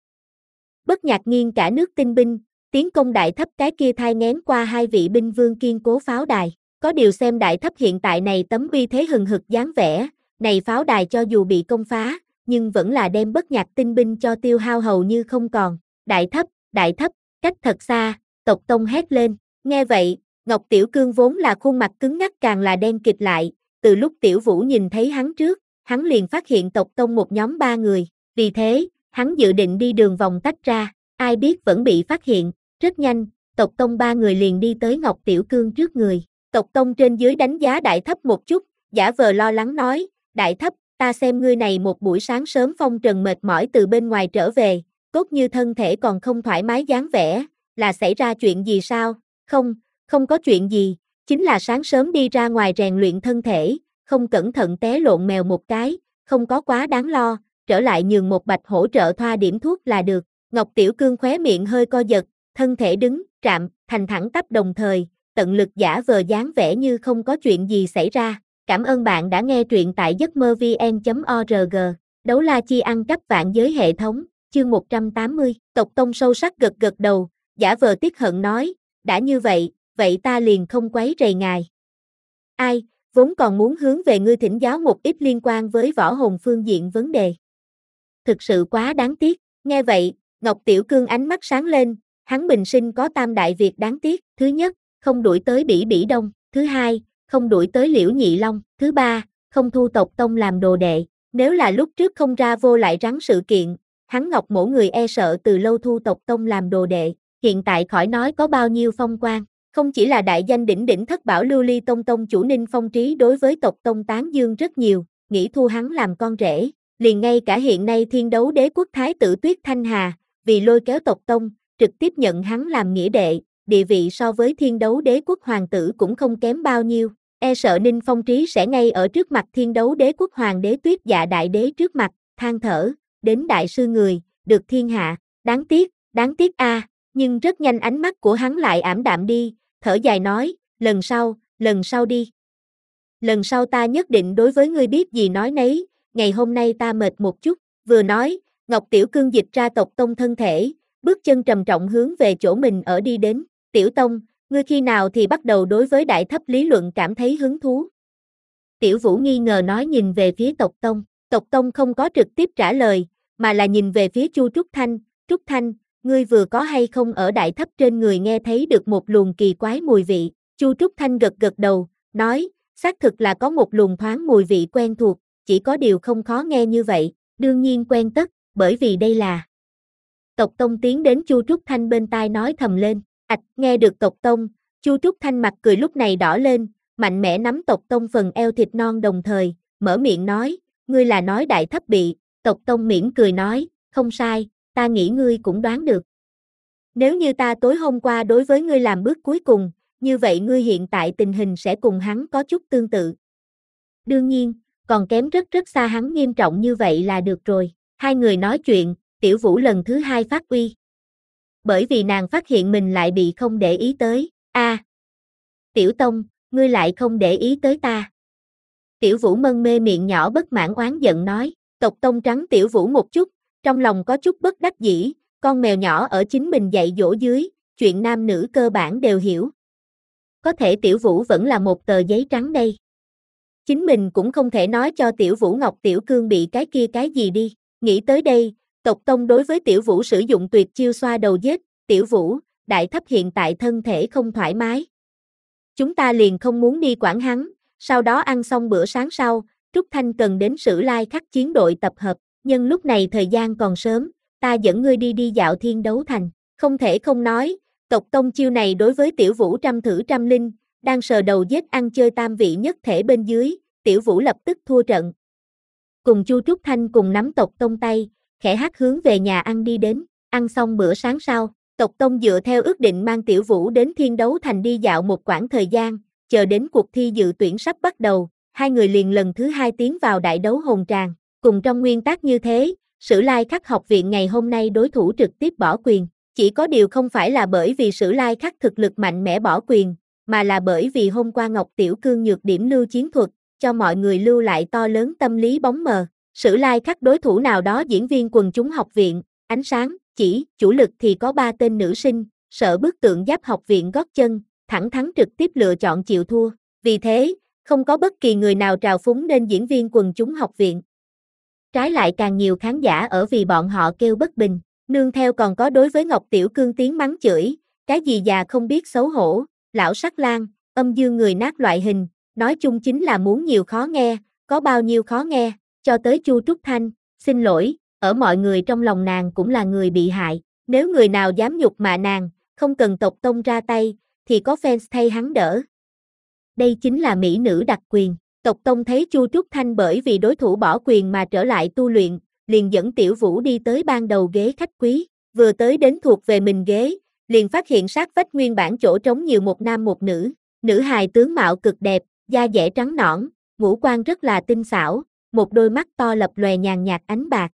Bất ngạc nhiên cả nước tinh binh, tiến công Đại Thấp cái kia thai nghén qua hai vị binh vương kiên cố pháo đài. Có điều xem Đại Thấp hiện tại này tấm uy thế hừng hực dáng vẻ, này pháo đài cho dù bị công phá, nhưng vẫn là đem Bất Nhạc tinh binh cho tiêu hao hầu như không còn. Đại Thấp, Đại Thấp, cách thật xa, Tộc Tông hét lên. Nghe vậy, Ngọc Tiểu Cương vốn là khuôn mặt cứng ngắc càng là đen kịt lại, từ lúc Tiểu Vũ nhìn thấy hắn trước, hắn liền phát hiện Tộc Tông một nhóm ba người, vì thế, hắn dự định đi đường vòng tách ra, ai biết vẫn bị phát hiện, rất nhanh, Tộc Tông ba người liền đi tới Ngọc Tiểu Cương trước người. Tộc Tông trên dưới đánh giá Đại Thấp một chút, giả vờ lo lắng nói, Đại Thấp, ta xem ngươi này một buổi sáng sớm phong trần mệt mỏi từ bên ngoài trở về, cốt như thân thể còn không thoải mái dáng vẻ, là xảy ra chuyện gì sao? Không, không có chuyện gì, chính là sáng sớm đi ra ngoài rèn luyện thân thể, không cẩn thận té lộn mèo một cái, không có quá đáng lo, trở lại nhường một bạch hỗ trợ thoa điểm thuốc là được. Ngọc Tiểu Cương khóe miệng hơi co giật, thân thể đứng, trạm, thành thẳng tắp đồng thời, tận lực giả vờ dáng vẻ như không có chuyện gì xảy ra. Cảm ơn bạn đã nghe truyện tại giấc mơ vn chấm org. Đấu la chi ăn cắp vạn giới hệ thống, chương một trăm tám mươi. Tộc Tông sâu sắc gật gật đầu, giả vờ tiếc hận nói, đã như vậy, vậy ta liền không quấy rầy ngài. Ai, vốn còn muốn hướng về ngươi thỉnh giáo một ít liên quan với võ hồn phương diện vấn đề. Thực sự quá đáng tiếc, nghe vậy, Ngọc Tiểu Cương ánh mắt sáng lên, hắn bình sinh có tam đại việc đáng tiếc, thứ nhất, không đuổi tới Bỉ Bỉ Đông, thứ hai, không đuổi tới Liễu Nhị Long, thứ ba, không thu Tộc Tông làm đồ đệ, nếu là lúc trước không ra vô lại rắn sự kiện, hắn Ngọc Mỗ người e sợ từ lâu thu Tộc Tông làm đồ đệ, hiện tại khỏi nói có bao nhiêu phong quan, không chỉ là đại danh đỉnh đỉnh thất bảo lưu ly tông tông chủ Ninh Phong Trí đối với Tộc Tông tán dương rất nhiều, nghĩ thu hắn làm con rể, liền ngay cả hiện nay Thiên Đấu Đế quốc thái tử Tuyết Thanh Hà, vì lôi kéo Tộc Tông, trực tiếp nhận hắn làm nghĩa đệ, địa vị so với Thiên Đấu Đế quốc hoàng tử cũng không kém bao nhiêu, e sợ Ninh Phong Trí sẽ ngay ở trước mặt Thiên Đấu Đế quốc hoàng đế Tuyết Dạ đại đế trước mặt, than thở, đến đại sư người, được thiên hạ, đáng tiếc, đáng tiếc a, à, nhưng rất nhanh ánh mắt của hắn lại ảm đạm đi, thở dài nói, lần sau, lần sau đi. Lần sau ta nhất định đối với ngươi biết gì nói nấy, ngày hôm nay ta mệt một chút, vừa nói, Ngọc Tiểu Cương dịch ra Tộc Tông thân thể, bước chân trầm trọng hướng về chỗ mình ở đi đến, Tiểu Tông, ngươi khi nào thì bắt đầu đối với Đại Thấp lý luận cảm thấy hứng thú? Tiểu Vũ nghi ngờ nói nhìn về phía Tộc Tông, Tộc Tông không có trực tiếp trả lời, mà là nhìn về phía Chu Trúc Thanh, Trúc Thanh, ngươi vừa có hay không ở Đại Thấp trên người nghe thấy được một luồng kỳ quái mùi vị, Chu Trúc Thanh gật gật đầu, nói, xác thực là có một luồng thoáng mùi vị quen thuộc, chỉ có điều không khó nghe như vậy, đương nhiên quen tất, bởi vì đây là. Tộc Tông tiến đến Chu Trúc Thanh bên tai nói thầm lên, ạch, nghe được Tộc Tông, Chu Trúc Thanh mặt cười lúc này đỏ lên, mạnh mẽ nắm Tộc Tông phần eo thịt non đồng thời, mở miệng nói, ngươi là nói Đại Thấp bị, Tộc Tông mỉm cười nói, không sai, ta nghĩ ngươi cũng đoán được. Nếu như ta tối hôm qua đối với ngươi làm bước cuối cùng, như vậy ngươi hiện tại tình hình sẽ cùng hắn có chút tương tự. Đương nhiên, còn kém rất rất xa hắn nghiêm trọng như vậy là được rồi. Hai người nói chuyện, Tiểu Vũ lần thứ hai phát uy. Bởi vì nàng phát hiện mình lại bị không để ý tới. A, à, Tiểu Tông, ngươi lại không để ý tới ta. Tiểu Vũ mân mê miệng nhỏ bất mãn oán giận nói. Tộc Tông trắng Tiểu Vũ một chút, trong lòng có chút bất đắc dĩ, con mèo nhỏ ở chính mình dạy dỗ dưới, chuyện nam nữ cơ bản đều hiểu. Có thể Tiểu Vũ vẫn là một tờ giấy trắng đây. Chính mình cũng không thể nói cho Tiểu Vũ Ngọc Tiểu Cương bị cái kia cái gì đi. Nghĩ tới đây, Tộc Tông đối với Tiểu Vũ sử dụng tuyệt chiêu xoa đầu giết, Tiểu Vũ, Đại Thấp hiện tại thân thể không thoải mái. Chúng ta liền không muốn đi quản hắn, sau đó ăn xong bữa sáng sau, Trúc Thanh cần đến Sử Lai Khắc chiến đội tập hợp, nhưng lúc này thời gian còn sớm, ta dẫn ngươi đi đi dạo Thiên Đấu Thành, không thể không nói, Tộc Tông chiêu này đối với Tiểu Vũ trăm thử trăm linh, đang sờ đầu giết ăn chơi tam vị nhất thể bên dưới, Tiểu Vũ lập tức thua trận. Cùng Chu Trúc Thanh cùng nắm Tộc Tông tay, khẽ hát hướng về nhà ăn đi đến, ăn xong bữa sáng sau, Tộc Tông dựa theo ước định mang Tiểu Vũ đến Thiên Đấu Thành đi dạo một quãng thời gian, chờ đến cuộc thi dự tuyển sắp bắt đầu, hai người liền lần thứ hai tiến vào đại đấu hồn tràng, cùng trong nguyên tắc như thế, Sử Lai Khắc học viện ngày hôm nay đối thủ trực tiếp bỏ quyền, chỉ có điều không phải là bởi vì Sử Lai Khắc thực lực mạnh mẽ bỏ quyền, mà là bởi vì hôm qua Ngọc Tiểu Cương nhược điểm lưu chiến thuật, cho mọi người lưu lại to lớn tâm lý bóng mờ. Sử lai khắc đối thủ nào đó diễn viên quần chúng học viện, ánh sáng, chỉ, chủ lực thì có ba tên nữ sinh, sợ bức tượng giáp học viện gót chân, thẳng thắn trực tiếp lựa chọn chịu thua. Vì thế, không có bất kỳ người nào trào phúng nên diễn viên quần chúng học viện. Trái lại càng nhiều khán giả ở vì bọn họ kêu bất bình, nương theo còn có đối với Ngọc Tiểu Cương tiếng mắng chửi, cái gì già không biết xấu hổ, lão sắc lang, âm dương người nát loại hình, nói chung chính là muốn nhiều khó nghe, có bao nhiêu khó nghe, cho tới Chu Trúc Thanh, xin lỗi, ở mọi người trong lòng nàng cũng là người bị hại, nếu người nào dám nhục mạ nàng, không cần tộc tông ra tay, thì có fans thay hắn đỡ. Đây chính là mỹ nữ đặc quyền. Tộc tông thấy Chu Trúc Thanh bởi vì đối thủ bỏ quyền mà trở lại tu luyện, liền dẫn Tiểu Vũ đi tới ban đầu ghế khách quý, vừa tới đến thuộc về mình ghế, liền phát hiện sát vách nguyên bản chỗ trống nhiều một nam một nữ, nữ hài tướng mạo cực đẹp, da dẻ trắng nõn, ngũ quan rất là tinh xảo, một đôi mắt to lập lòe nhàn nhạt ánh bạc.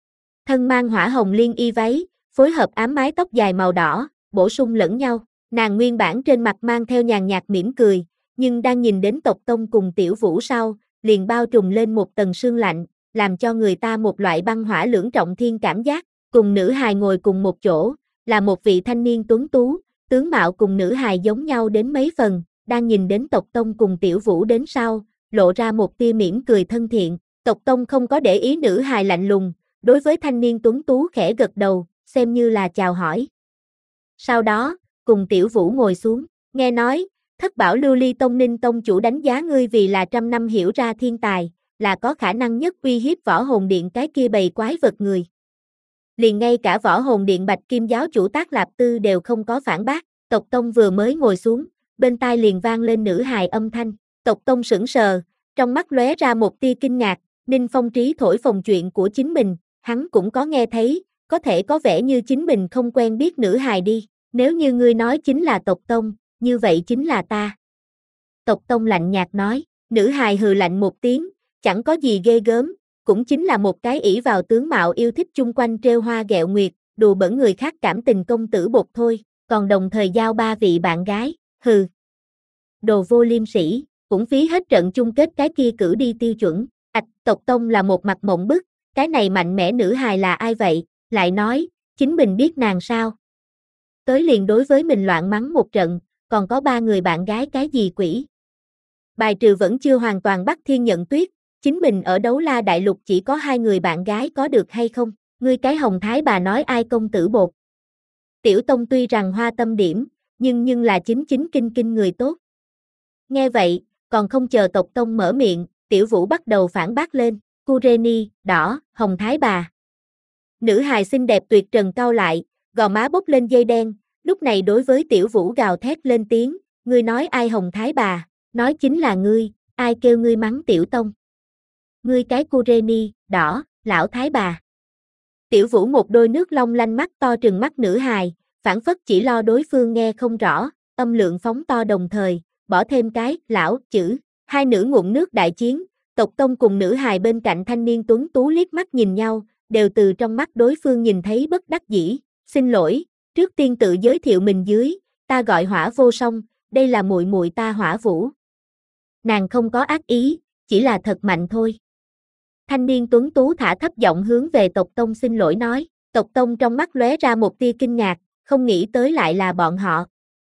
Thân mang hỏa hồng liên y váy, phối hợp ám mái tóc dài màu đỏ, bổ sung lẫn nhau, nàng nguyên bản trên mặt mang theo nhàn nhạt mỉm cười, nhưng đang nhìn đến tộc tông cùng Tiểu Vũ sau, liền bao trùm lên một tầng sương lạnh, làm cho người ta một loại băng hỏa lưỡng trọng thiên cảm giác, cùng nữ hài ngồi cùng một chỗ, là một vị thanh niên tuấn tú, tướng mạo cùng nữ hài giống nhau đến mấy phần, đang nhìn đến tộc tông cùng Tiểu Vũ đến sau, lộ ra một tia mỉm cười thân thiện, tộc tông không có để ý nữ hài lạnh lùng, đối với thanh niên tuấn tú khẽ gật đầu, xem như là chào hỏi. Sau đó, cùng Tiểu Vũ ngồi xuống, nghe nói, Thất Bảo Lưu Ly Tông Ninh Tông chủ đánh giá ngươi vì là trăm năm hiểu ra thiên tài, là có khả năng nhất uy hiếp Võ Hồn Điện cái kia bầy quái vật người. Liền ngay cả Võ Hồn Điện Bạch Kim giáo chủ Tác Lạp Tư đều không có phản bác, tộc tông vừa mới ngồi xuống, bên tai liền vang lên nữ hài âm thanh, tộc tông sững sờ, trong mắt lóe ra một tia kinh ngạc, Ninh Phong Trí thổi phồng chuyện của chính mình, hắn cũng có nghe thấy, có thể có vẻ như chính mình không quen biết nữ hài đi, nếu như ngươi nói chính là tộc tông, như vậy chính là ta. Tộc tông lạnh nhạt nói, nữ hài hừ lạnh một tiếng, chẳng có gì ghê gớm, cũng chính là một cái ỷ vào tướng mạo yêu thích chung quanh trêu hoa ghẹo nguyệt, đùa bỡn người khác cảm tình công tử bột thôi, còn đồng thời giao ba vị bạn gái, hừ. Đồ vô liêm sỉ, cũng phí hết trận chung kết cái kia cử đi tiêu chuẩn, ạch, tộc tông là một mặt mộng bức, cái này mạnh mẽ nữ hài là ai vậy, lại nói, chính mình biết nàng sao. Tới liền đối với mình loạn mắng một trận, còn có ba người bạn gái cái gì quỷ. Bài trừ vẫn chưa hoàn toàn bắt thiên nhận tuyết, chính mình ở Đấu La Đại Lục chỉ có hai người bạn gái có được hay không, ngươi cái hồng thái bà nói ai công tử bột. Tiểu Tông tuy rằng hoa tâm điểm, nhưng nhưng là chính chính kinh kinh người tốt. Nghe vậy, còn không chờ tộc Tông mở miệng, Tiểu Vũ bắt đầu phản bác lên, Kureni, đỏ, hồng thái bà. Nữ hài xinh đẹp tuyệt trần cau lại, gò má bốc lên dây đen, lúc này đối với Tiểu Vũ gào thét lên tiếng, ngươi nói ai hồng thái bà, nói chính là ngươi, ai kêu ngươi mắng Tiểu Tông. Ngươi cái Kureni, đỏ, lão thái bà. Tiểu Vũ một đôi nước long lanh mắt to trừng mắt nữ hài, phản phất chỉ lo đối phương nghe không rõ, âm lượng phóng to đồng thời, bỏ thêm cái, lão, chữ, hai nữ ngụm nước đại chiến, tộc Tông cùng nữ hài bên cạnh thanh niên tuấn tú liếc mắt nhìn nhau, đều từ trong mắt đối phương nhìn thấy bất đắc dĩ, xin lỗi, trước tiên tự giới thiệu mình dưới, ta gọi Hỏa Vô Song, đây là muội muội ta Hỏa Vũ. Nàng không có ác ý, chỉ là thật mạnh thôi. Thanh niên tuấn tú thả thấp giọng hướng về tộc Tông xin lỗi nói, tộc Tông trong mắt lóe ra một tia kinh ngạc, không nghĩ tới lại là bọn họ.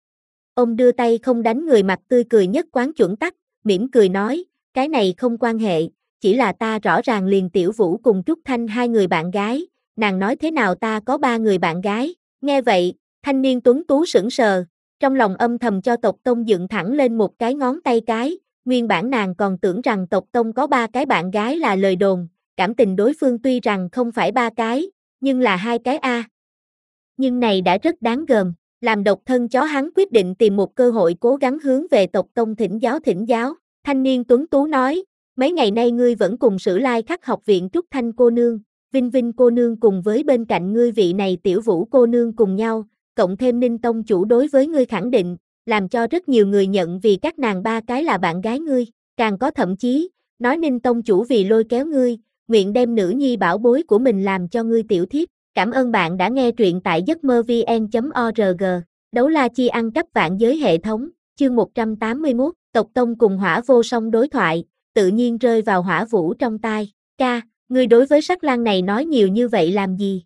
Ông đưa tay không đánh người mặt tươi cười nhất quán chuẩn tắc, mỉm cười nói, cái này không quan hệ, chỉ là ta rõ ràng liền Tiểu Vũ cùng Trúc Thanh hai người bạn gái, nàng nói thế nào ta có ba người bạn gái, nghe vậy, thanh niên tuấn tú sững sờ, trong lòng âm thầm cho tộc Tông dựng thẳng lên một cái ngón tay cái, nguyên bản nàng còn tưởng rằng tộc Tông có ba cái bạn gái là lời đồn, cảm tình đối phương tuy rằng không phải ba cái, nhưng là hai cái a. Nhưng này đã rất đáng gờm, làm độc thân chó hắn quyết định tìm một cơ hội cố gắng hướng về tộc Tông thỉnh giáo thỉnh giáo, thanh niên tuấn tú nói, mấy ngày nay ngươi vẫn cùng Sử Lai Khắc học viện Trúc Thanh cô nương, Vinh Vinh cô nương cùng với bên cạnh ngươi vị này Tiểu Vũ cô nương cùng nhau, cộng thêm Ninh Tông chủ đối với ngươi khẳng định, làm cho rất nhiều người nhận vì các nàng ba cái là bạn gái ngươi, càng có thậm chí, nói Ninh Tông chủ vì lôi kéo ngươi, nguyện đem nữ nhi bảo bối của mình làm cho ngươi tiểu thiếp. Cảm ơn bạn đã nghe truyện tại giấc mơ vn chấm org. Đấu la chi ăn cắp vạn giới hệ thống, chương một trăm tám mươi mốt, tộc Tông cùng Hỏa Vô Song đối thoại, tự nhiên rơi vào Hỏa Vũ trong tai. Ca, ngươi đối với sắc lang này nói nhiều như vậy làm gì?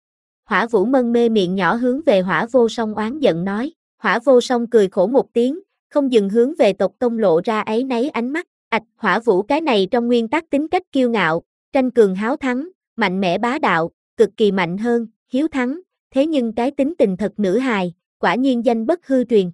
Hỏa Vũ mân mê miệng nhỏ hướng về Hỏa Vô Song oán giận nói. Hỏa Vô Song cười khổ một tiếng, không dừng hướng về tộc tông lộ ra áy náy ánh mắt. Ạch, Hỏa Vũ cái này trong nguyên tắc tính cách kiêu ngạo, tranh cường háo thắng, mạnh mẽ bá đạo, cực kỳ mạnh hơn, hiếu thắng, thế nhưng cái tính tình thật nữ hài, quả nhiên danh bất hư truyền.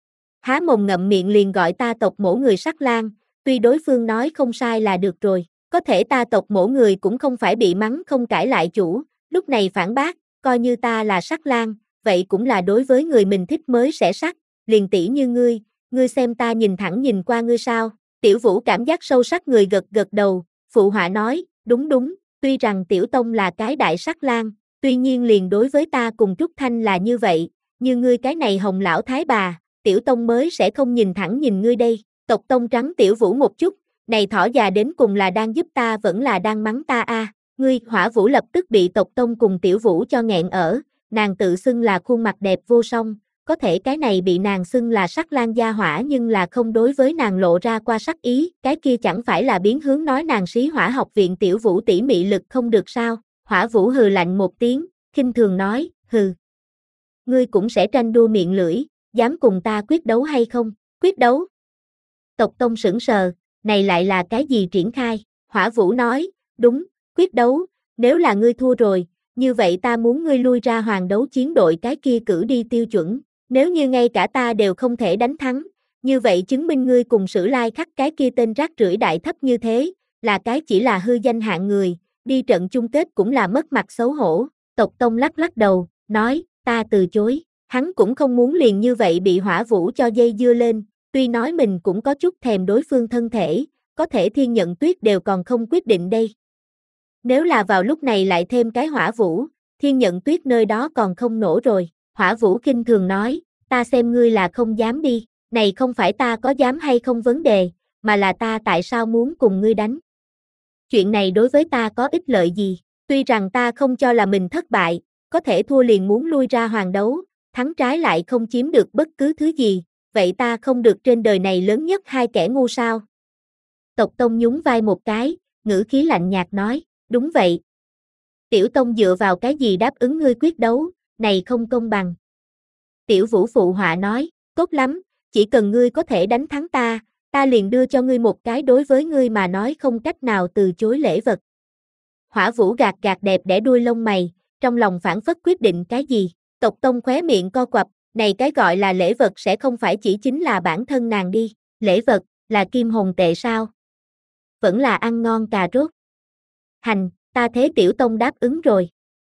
Há mồm ngậm miệng liền gọi ta tộc mổ người sắc lang, tuy đối phương nói không sai là được rồi, có thể ta tộc mổ người cũng không phải bị mắng không cãi lại chủ, lúc này phản bác, coi như ta là sắc lang, vậy cũng là đối với người mình thích mới sẽ sắc, liền tỷ như ngươi, ngươi xem ta nhìn thẳng nhìn qua ngươi sao? Tiểu Vũ cảm giác sâu sắc người gật gật đầu, phụ họa nói, đúng đúng, tuy rằng Tiểu Tông là cái đại sắc lang, tuy nhiên liền đối với ta cùng Trúc Thanh là như vậy, như ngươi cái này hồng lão thái bà, Tiểu Tông mới sẽ không nhìn thẳng nhìn ngươi đây. Tộc Tông trắng Tiểu Vũ một chút, này thỏ già đến cùng là đang giúp ta vẫn là đang mắng ta a? À. Ngươi, Hỏa Vũ lập tức bị Tộc Tông cùng Tiểu Vũ cho nghẹn ở, nàng tự xưng là khuôn mặt đẹp vô song, có thể cái này bị nàng xưng là sắc lang gia hỏa nhưng là không đối với nàng lộ ra qua sắc ý, cái kia chẳng phải là biến hướng nói nàng sĩ Hỏa học viện Tiểu Vũ tỉ mị lực không được sao? Hỏa Vũ hừ lạnh một tiếng, khinh thường nói, hừ. Ngươi cũng sẽ tranh đua miệng lưỡi, dám cùng ta quyết đấu hay không? Quyết đấu? Tộc Tông sững sờ, này lại là cái gì triển khai? Hỏa Vũ nói, đúng, quyết đấu, nếu là ngươi thua rồi, như vậy ta muốn ngươi lui ra hoàng đấu chiến đội cái kia cử đi tiêu chuẩn, nếu như ngay cả ta đều không thể đánh thắng, như vậy chứng minh ngươi cùng Sử Lai Khắc cái kia tên rác rưởi đại thấp như thế, là cái chỉ là hư danh hạng người, đi trận chung kết cũng là mất mặt xấu hổ. Tộc Tông lắc lắc đầu, nói, ta từ chối, hắn cũng không muốn liền như vậy bị Hỏa Vũ cho dây dưa lên, tuy nói mình cũng có chút thèm đối phương thân thể, có thể Thiên Nhận Tuyết đều còn không quyết định đây. Nếu là vào lúc này lại thêm cái Hỏa Vũ, Thiên Nhận Tuyết nơi đó còn không nổ rồi. Hỏa Vũ kinh thường nói, ta xem ngươi là không dám đi, này không phải ta có dám hay không vấn đề, mà là ta tại sao muốn cùng ngươi đánh. Chuyện này đối với ta có ích lợi gì, tuy rằng ta không cho là mình thất bại, có thể thua liền muốn lui ra hoàng đấu, thắng trái lại không chiếm được bất cứ thứ gì, vậy ta không được trên đời này lớn nhất hai kẻ ngu sao? Tộc Tông nhún vai một cái, ngữ khí lạnh nhạt nói, đúng vậy. Tiểu Tông dựa vào cái gì đáp ứng ngươi quyết đấu, này không công bằng. Tiểu Vũ phụ họa nói, tốt lắm, chỉ cần ngươi có thể đánh thắng ta, ta liền đưa cho ngươi một cái đối với ngươi mà nói không cách nào từ chối lễ vật. Hỏa Vũ gạt gạt đẹp đẽ đuôi lông mày, trong lòng phảng phất quyết định cái gì, Tộc Tông khóe miệng co quặp, này cái gọi là lễ vật sẽ không phải chỉ chính là bản thân nàng đi, lễ vật, là kim hồn tệ sao? Vẫn là ăn ngon cà rốt. Hành, ta thế Tiểu Tông đáp ứng rồi.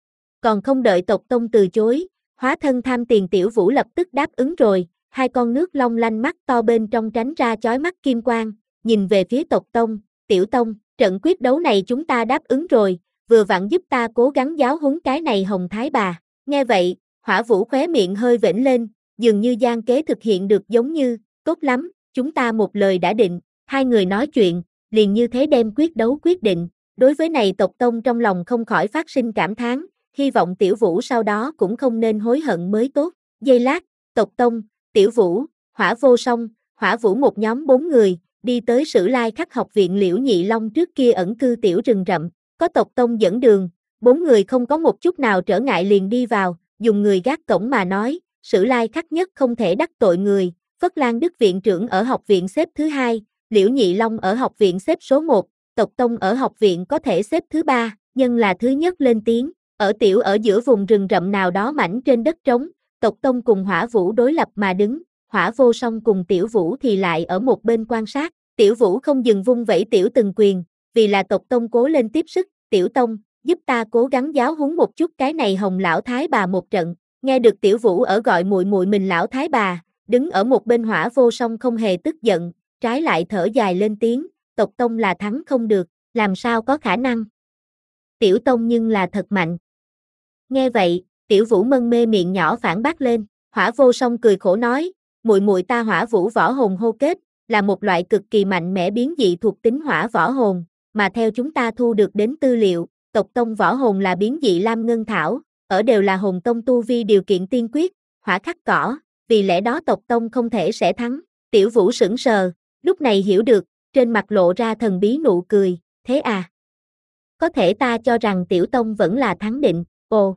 Còn không đợi Tộc Tông từ chối, hóa thân tham tiền Tiểu Vũ lập tức đáp ứng rồi, hai con nước long lanh mắt to bên trong tránh ra chói mắt kim quang, nhìn về phía Tộc Tông, Tiểu Tông, trận quyết đấu này chúng ta đáp ứng rồi, vừa vặn giúp ta cố gắng giáo huấn cái này hồng thái bà. Nghe vậy, Hỏa Vũ khóe miệng hơi vểnh lên, dường như gian kế thực hiện được giống như, tốt lắm, chúng ta một lời đã định, hai người nói chuyện, liền như thế đem quyết đấu quyết định, đối với này Tộc Tông trong lòng không khỏi phát sinh cảm thán, hy vọng Tiểu Vũ sau đó cũng không nên hối hận mới tốt. Giây lát, Tộc Tông, Tiểu Vũ, Hỏa Vô Song, Hỏa Vũ một nhóm bốn người, đi tới Sử Lai Khắc học viện Liễu Nhị Long trước kia ẩn cư tiểu rừng rậm, có Tộc Tông dẫn đường, bốn người không có một chút nào trở ngại liền đi vào, dùng người gác cổng mà nói, Sử Lai Khắc nhất không thể đắc tội người, Phất Lan Đức viện trưởng ở học viện xếp thứ hai, Liễu Nhị Long ở học viện xếp số một, Tộc Tông ở học viện có thể xếp thứ ba, nhưng là thứ nhất lên tiếng, ở tiểu ở giữa vùng rừng rậm nào đó mảnh trên đất trống, Tộc Tông cùng Hỏa Vũ đối lập mà đứng, Hỏa Vô Song cùng Tiểu Vũ thì lại ở một bên quan sát, Tiểu Vũ không dừng vung vẩy tiểu từng quyền, vì là Tộc Tông cố lên tiếp sức, Tiểu Tông, giúp ta cố gắng giáo huấn một chút cái này hồng lão thái bà một trận, nghe được Tiểu Vũ ở gọi muội muội mình lão thái bà, đứng ở một bên Hỏa Vô Song không hề tức giận, trái lại thở dài lên tiếng, Tộc Tông là thắng không được, làm sao có khả năng. Tiểu Tông nhưng là thật mạnh. Nghe vậy, Tiểu Vũ mân mê miệng nhỏ phản bác lên, Hỏa Vô Song cười khổ nói, muội muội ta Hỏa Vũ võ hồn hô kết, là một loại cực kỳ mạnh mẽ biến dị thuộc tính hỏa võ hồn, mà theo chúng ta thu được đến tư liệu, Tộc Tông võ hồn là biến dị lam ngân thảo, ở đều là hồn tông tu vi điều kiện tiên quyết, hỏa khắc cỏ, vì lẽ đó Tộc Tông không thể sẽ thắng. Tiểu Vũ sững sờ, lúc này hiểu được, trên mặt lộ ra thần bí nụ cười, thế à? Có thể ta cho rằng Tiểu Tông vẫn là thắng định, ồ.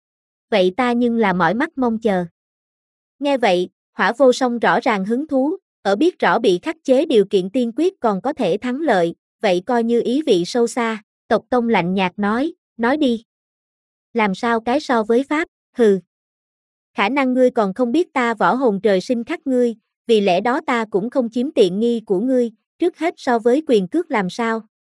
Vậy ta nhưng là mỏi mắt mong chờ. Nghe vậy, Hỏa Vô Song rõ ràng hứng thú, ở biết rõ bị khắc chế điều kiện tiên quyết còn có thể thắng lợi, vậy coi như ý vị sâu xa, Tộc Tông lạnh nhạt nói, nói đi. Làm sao cái so với Pháp, hừ. Khả năng ngươi còn không biết ta võ hồn trời sinh khắc ngươi, vì lẽ đó ta cũng không chiếm tiện nghi của ngươi, trước hết so với quyền cước làm sao.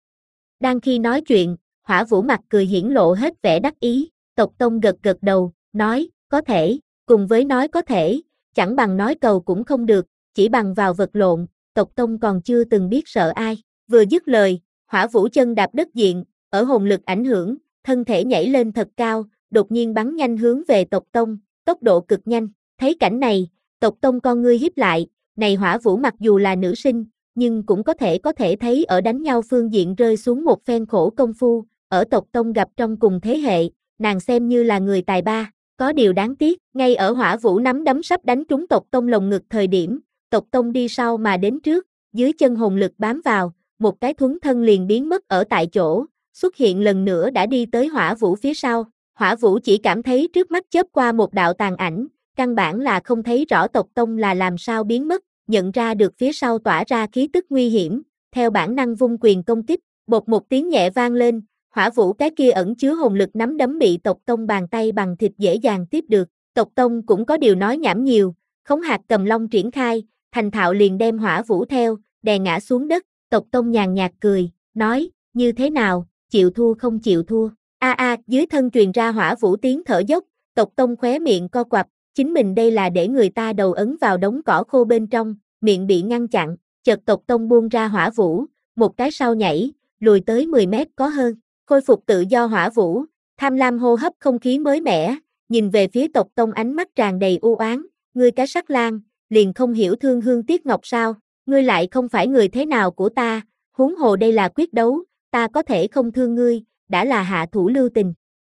Đang khi nói chuyện, Hỏa Vũ mặt cười hiển lộ hết vẻ đắc ý, Tộc Tông gật gật đầu, nói, có thể, cùng với nói có thể, chẳng bằng nói cầu cũng không được, chỉ bằng vào vật lộn, Tộc Tông còn chưa từng biết sợ ai. Vừa dứt lời, Hỏa Vũ chân đạp đất diện, ở hồn lực ảnh hưởng, thân thể nhảy lên thật cao, đột nhiên bắn nhanh hướng về Tộc Tông, tốc độ cực nhanh. Thấy cảnh này, Tộc Tông con ngươi híp lại, này Hỏa Vũ mặc dù là nữ sinh, nhưng cũng có thể có thể thấy ở đánh nhau phương diện rơi xuống một phen khổ công phu, ở Tộc Tông gặp trong cùng thế hệ, nàng xem như là người tài ba, có điều đáng tiếc, ngay ở Hỏa Vũ nắm đấm sắp đánh trúng Tộc Tông lồng ngực thời điểm, Tộc Tông đi sau mà đến trước, dưới chân hồn lực bám vào, một cái thuấn thân liền biến mất ở tại chỗ, xuất hiện lần nữa đã đi tới Hỏa Vũ phía sau. Hỏa Vũ chỉ cảm thấy trước mắt chớp qua một đạo tàn ảnh, căn bản là không thấy rõ Tộc Tông là làm sao biến mất, nhận ra được phía sau tỏa ra khí tức nguy hiểm, theo bản năng vung quyền công kích, bột một tiếng nhẹ vang lên, Hỏa Vũ cái kia ẩn chứa hồn lực nắm đấm bị Tộc Tông bàn tay bằng thịt dễ dàng tiếp được. Tộc Tông cũng có điều nói nhảm nhiều, khống hạt cầm long triển khai, thành thạo liền đem Hỏa Vũ theo, đè ngã xuống đất. Tộc Tông nhàn nhạt cười, nói, như thế nào, chịu thua không chịu thua. A a, dưới thân truyền ra Hỏa Vũ tiếng thở dốc, Tộc Tông khóe miệng co quặp, chính mình đây là để người ta đầu ấn vào đống cỏ khô bên trong, miệng bị ngăn chặn, chợt Tộc Tông buông ra Hỏa Vũ, một cái sau nhảy, lùi tới mười mét có hơn, khôi phục tự do Hỏa Vũ, tham lam hô hấp không khí mới mẻ, nhìn về phía Tộc Tông ánh mắt tràn đầy u oán, ngươi cái sắc lang, liền không hiểu thương hương tiếc ngọc sao, ngươi lại không phải người thế nào của ta, huống hồ đây là quyết đấu, ta có thể không thương ngươi, đã là hạ thủ lưu tình.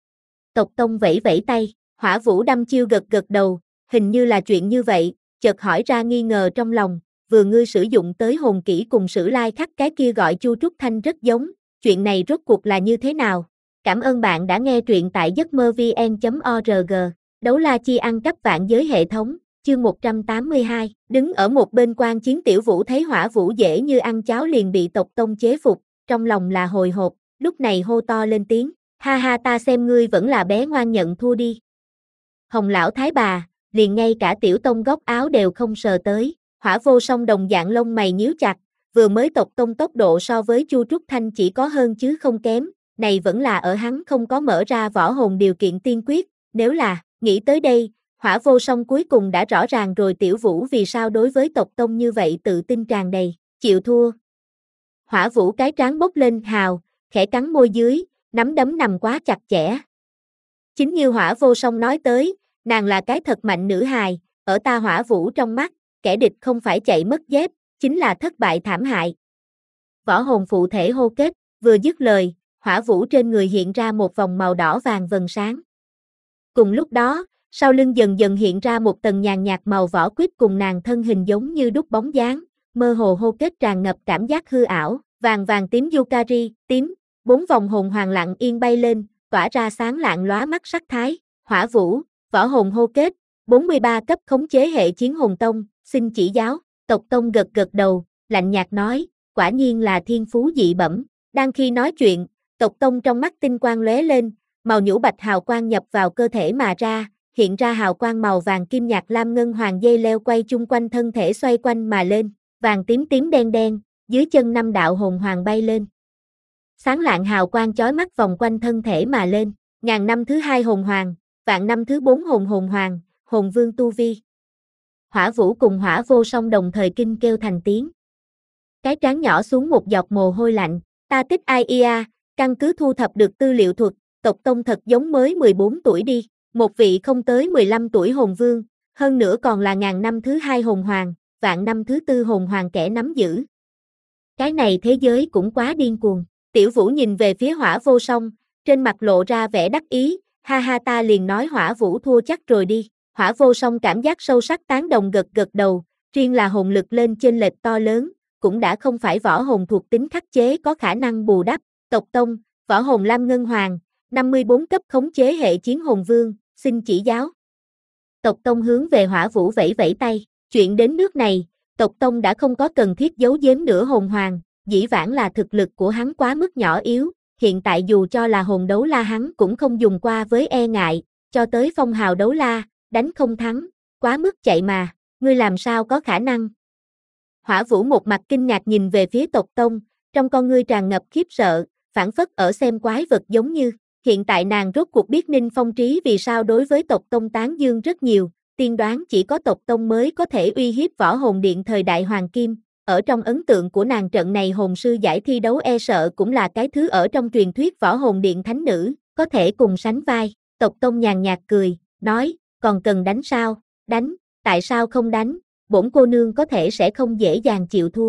Tộc Tông vẫy vẫy tay, Hỏa Vũ đăm chiêu gật gật đầu, hình như là chuyện như vậy, chợt hỏi ra nghi ngờ trong lòng, vừa ngươi sử dụng tới hồn kỹ cùng Sử Lai khắc cái kia gọi Chu Trúc Thanh rất giống, chuyện này rốt cuộc là như thế nào? Cảm ơn bạn đã nghe truyện tại giấc mơ vn chấm org, Đấu La Chi ăn cắp vạn giới hệ thống, chương một trăm tám mươi hai, đứng ở một bên quan chiến Tiểu Vũ thấy Hỏa Vũ dễ như ăn cháo liền bị Tộc Tông chế phục, trong lòng là hồi hộp, lúc này hô to lên tiếng, ha ha ta xem ngươi vẫn là bé ngoan nhận thua đi. Hồng lão thái bà, liền ngay cả Tiểu Tông góc áo đều không sờ tới, Hỏa Vô Song đồng dạng lông mày nhíu chặt, vừa mới Tộc Tông tốc độ so với Chu Trúc Thanh chỉ có hơn chứ không kém, này vẫn là ở hắn không có mở ra võ hồn điều kiện tiên quyết, nếu là, nghĩ tới đây, Hỏa Vô Song cuối cùng đã rõ ràng rồi Tiểu Vũ vì sao đối với Tộc Tông như vậy tự tin tràn đầy, chịu thua. Hỏa Vũ cái trán bốc lên hào, khẽ cắn môi dưới, nắm đấm nằm quá chặt chẽ. Chính như Hỏa Vô Song nói tới, nàng là cái thật mạnh nữ hài, ở ta Hỏa Vũ trong mắt, kẻ địch không phải chạy mất dép, chính là thất bại thảm hại. Võ hồn phụ thể hô kết, vừa dứt lời, Hỏa Vũ trên người hiện ra một vòng màu đỏ vàng vầng sáng. Cùng lúc đó, sau lưng dần dần hiện ra một tầng nhàn nhạt màu vỏ quýt cùng nàng thân hình giống như đúc bóng dáng, mơ hồ hô kết tràn ngập cảm giác hư ảo, vàng vàng tím Yukari, tím, bốn vòng hồn hoàng lặng yên bay lên, tỏa ra sáng lạng lóa mắt sắc thái, Hỏa Vũ, võ hồn hô kết, bốn mươi ba cấp khống chế hệ chiến hồn tông, xin chỉ giáo. Tộc Tông gật gật đầu, lạnh nhạt nói, quả nhiên là thiên phú dị bẩm. Đang khi nói chuyện, Tộc Tông trong mắt tinh quang lóe lên, màu nhũ bạch hào quang nhập vào cơ thể mà ra, hiện ra hào quang màu vàng kim nhạt lam ngân hoàng dây leo quay chung quanh thân thể xoay quanh mà lên, vàng tím tím đen đen, dưới chân năm đạo hồn hoàng bay lên. Sáng lạng hào quang chói mắt vòng quanh thân thể mà lên, ngàn năm thứ hai hồn hoàng, vạn năm thứ bốn hồn hồn hoàng, hồn vương tu vi. Hỏa Vũ cùng Hỏa Vô Song đồng thời kinh kêu thành tiếng. Cái trán nhỏ xuống một giọt mồ hôi lạnh, ta tích ai ia, căn cứ thu thập được tư liệu thuật, Tộc Tông thật giống mới mười bốn tuổi đi, một vị không tới mười lăm tuổi hồn vương, hơn nữa còn là ngàn năm thứ hai hồn hoàng, vạn năm thứ tư hồn hoàng kẻ nắm giữ. Cái này thế giới cũng quá điên cuồng. Tiểu Vũ nhìn về phía Hỏa Vô Song, trên mặt lộ ra vẻ đắc ý, ha ha ta liền nói Hỏa Vũ thua chắc rồi đi. Hỏa Vô Song cảm giác sâu sắc tán đồng gật gật đầu, riêng là hồn lực lên chênh lệch to lớn, cũng đã không phải võ hồn thuộc tính khắc chế có khả năng bù đắp. Tộc tông, võ hồn Lam Ngân Hoàng, năm mươi bốn cấp khống chế hệ chiến hồn vương, xin chỉ giáo. Tộc tông hướng về Hỏa Vũ vẫy vẫy tay, chuyện đến nước này, tộc tông đã không có cần thiết giấu giếm nữa hồn hoàng, dĩ vãng là thực lực của hắn quá mức nhỏ yếu, hiện tại dù cho là hồn đấu la hắn cũng không dùng qua với e ngại, cho tới phong hào đấu la, đánh không thắng, quá mức chạy mà, ngươi làm sao có khả năng. Hỏa Vũ một mặt kinh ngạc nhìn về phía tộc tông, trong con ngươi tràn ngập khiếp sợ, phảng phất ở xem quái vật giống như, hiện tại nàng rốt cuộc biết Ninh Phong Trí vì sao đối với tộc tông tán dương rất nhiều, tiên đoán chỉ có tộc tông mới có thể uy hiếp võ hồn điện thời đại hoàng kim, ở trong ấn tượng của nàng trận này hồn sư giải thi đấu e sợ cũng là cái thứ ở trong truyền thuyết võ hồn điện thánh nữ, có thể cùng sánh vai, tộc tông nhàn nhạt cười, nói, còn cần đánh sao, đánh, tại sao không đánh, bổn cô nương có thể sẽ không dễ dàng chịu thua.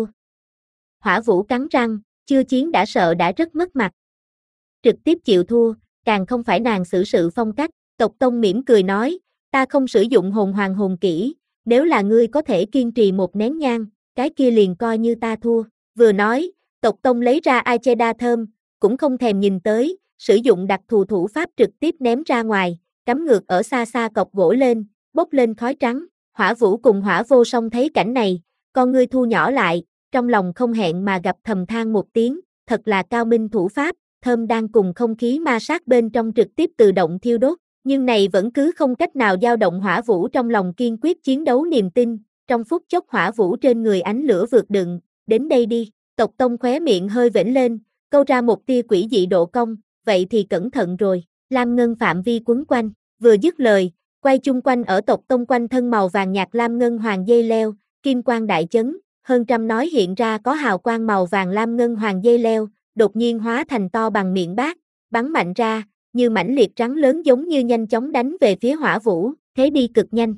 Hỏa Vũ cắn răng, chưa chiến đã sợ đã rất mất mặt. Trực tiếp chịu thua, càng không phải nàng xử sự phong cách, tộc tông mỉm cười nói, ta không sử dụng hồn hoàng hồn kỹ, nếu là ngươi có thể kiên trì một nén nhang, cái kia liền coi như ta thua. Vừa nói, tộc tông lấy ra Aicheda thơm, cũng không thèm nhìn tới, sử dụng đặc thù thủ pháp trực tiếp ném ra ngoài, cắm ngược ở xa xa cọc gỗ lên, bốc lên khói trắng. Hỏa Vũ cùng Hỏa Vô Song thấy cảnh này, con ngươi thu nhỏ lại, trong lòng không hẹn mà gặp thầm than một tiếng, thật là cao minh thủ pháp, thơm đang cùng không khí ma sát bên trong trực tiếp tự động thiêu đốt, nhưng này vẫn cứ không cách nào dao động Hỏa Vũ trong lòng kiên quyết chiến đấu niềm tin, trong phút chốc Hỏa Vũ trên người ánh lửa vượt đựng, đến đây đi, tộc tông khóe miệng hơi vểnh lên, câu ra một tia quỷ dị độ cong, vậy thì cẩn thận rồi, lam ngân phạm vi quấn quanh, vừa dứt lời, quay chung quanh ở tộc tông quanh thân màu vàng nhạt lam ngân hoàng dây leo, kim quang đại chấn, hơn trăm nói hiện ra có hào quang màu vàng lam ngân hoàng dây leo, đột nhiên hóa thành to bằng miệng bát, bắn mạnh ra, như mãnh liệt trắng lớn giống như nhanh chóng đánh về phía Hỏa Vũ, thế đi cực nhanh.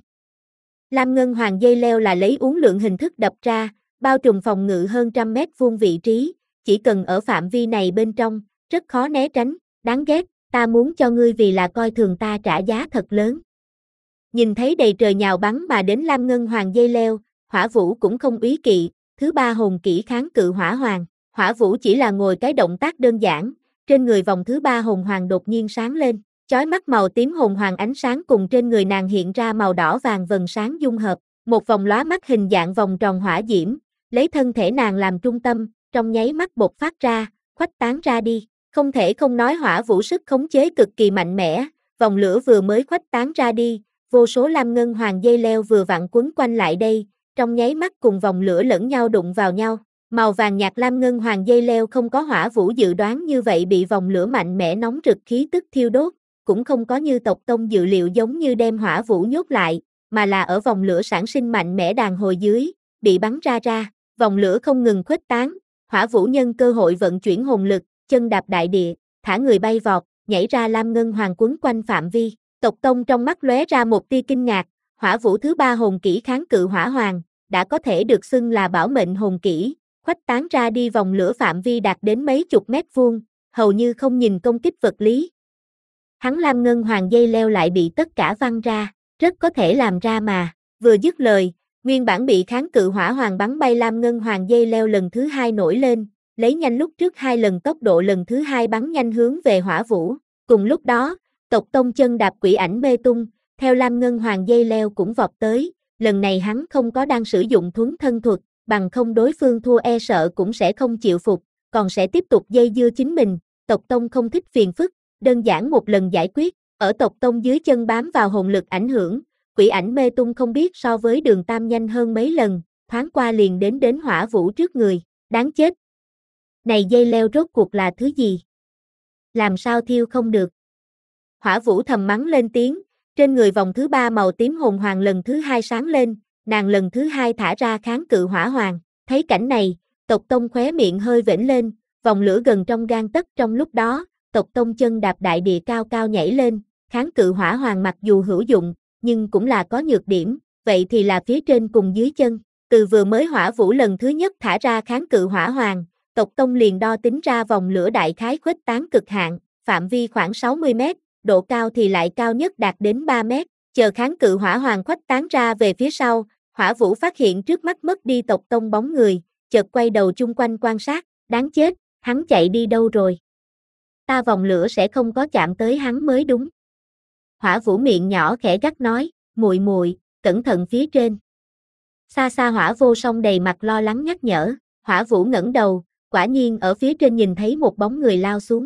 Lam ngân hoàng dây leo là lấy uốn lượn hình thức đập ra, bao trùm phòng ngự hơn trăm mét vuông vị trí, chỉ cần ở phạm vi này bên trong, rất khó né tránh, đáng ghét, ta muốn cho ngươi vì là coi thường ta trả giá thật lớn. Nhìn thấy đầy trời nhào bắn mà đến lam ngân hoàng dây leo, Hỏa Vũ cũng không úy kỵ, thứ ba hồn kỹ kháng cự hỏa hoàng, Hỏa Vũ chỉ là ngồi cái động tác đơn giản, trên người vòng thứ ba hồn hoàng đột nhiên sáng lên, chói mắt màu tím hồn hoàng ánh sáng cùng trên người nàng hiện ra màu đỏ vàng vầng sáng dung hợp, một vòng lóa mắt hình dạng vòng tròn hỏa diễm, lấy thân thể nàng làm trung tâm, trong nháy mắt bộc phát ra, khuếch tán ra đi, không thể không nói Hỏa Vũ sức khống chế cực kỳ mạnh mẽ, vòng lửa vừa mới khuếch tán ra đi, vô số lam ngân hoàng dây leo vừa vặn quấn quanh lại đây, trong nháy mắt cùng vòng lửa lẫn nhau đụng vào nhau. Màu vàng nhạt lam ngân hoàng dây leo không có Hỏa Vũ dự đoán như vậy bị vòng lửa mạnh mẽ nóng rực khí tức thiêu đốt, cũng không có như tộc tông dự liệu giống như đem Hỏa Vũ nhốt lại, mà là ở vòng lửa sản sinh mạnh mẽ đàn hồi dưới, bị bắn ra ra, vòng lửa không ngừng khuếch tán, Hỏa Vũ nhân cơ hội vận chuyển hồn lực, chân đạp đại địa, thả người bay vọt, nhảy ra lam ngân hoàng quấn quanh phạm vi, tộc tông trong mắt lóe ra một tia kinh ngạc, Hỏa Vũ thứ ba hồn kỹ kháng cự hỏa hoàng, đã có thể được xưng là bảo mệnh hồn kỹ. Khuếch tán ra đi vòng lửa phạm vi đạt đến mấy chục mét vuông, hầu như không nhìn công kích vật lý. Hắn lam ngân hoàng dây leo lại bị tất cả văng ra, rất có thể làm ra mà, vừa dứt lời, nguyên bản bị kháng cự hỏa hoàng bắn bay lam ngân hoàng dây leo lần thứ hai nổi lên, lấy nhanh lúc trước hai lần tốc độ lần thứ hai bắn nhanh hướng về Hỏa Vũ. Cùng lúc đó, tộc tông chân đạp quỷ ảnh mê tung, theo lam ngân hoàng dây leo cũng vọt tới, lần này hắn không có đang sử dụng thuấn thân thuật, bằng không đối phương thua e sợ cũng sẽ không chịu phục, còn sẽ tiếp tục dây dưa chính mình, tộc tông không thích phiền phức, đơn giản một lần giải quyết, ở tộc tông dưới chân bám vào hồn lực ảnh hưởng, quỷ ảnh mê tung không biết so với đường tam nhanh hơn mấy lần, thoáng qua liền đến đến Hỏa Vũ trước người, đáng chết. Này dây leo rốt cuộc là thứ gì? Làm sao thiêu không được? Hỏa Vũ thầm mắng lên tiếng, trên người vòng thứ ba màu tím hồn hoàng lần thứ hai sáng lên, nàng lần thứ hai thả ra kháng cự hỏa hoàng, thấy cảnh này, tộc tông khóe miệng hơi vểnh lên, vòng lửa gần trong gang tấc trong lúc đó, tộc tông chân đạp đại địa cao cao nhảy lên, kháng cự hỏa hoàng mặc dù hữu dụng, nhưng cũng là có nhược điểm, vậy thì là phía trên cùng dưới chân, từ vừa mới Hỏa Vũ lần thứ nhất thả ra kháng cự hỏa hoàng, tộc tông liền đo tính ra vòng lửa đại khái khuếch tán cực hạn, phạm vi khoảng sáu mươi mét, độ cao thì lại cao nhất đạt đến ba mét, chờ kháng cự hỏa hoàng khuếch tán ra về phía sau, Hỏa Vũ phát hiện trước mắt mất đi tộc tông bóng người, chợt quay đầu chung quanh quan sát, đáng chết, hắn chạy đi đâu rồi? Ta vòng lửa sẽ không có chạm tới hắn mới đúng. Hỏa Vũ miệng nhỏ khẽ gắt nói, muội muội, cẩn thận phía trên. Xa xa Hỏa Vô Song đầy mặt lo lắng nhắc nhở, Hỏa Vũ ngẩng đầu, quả nhiên ở phía trên nhìn thấy một bóng người lao xuống.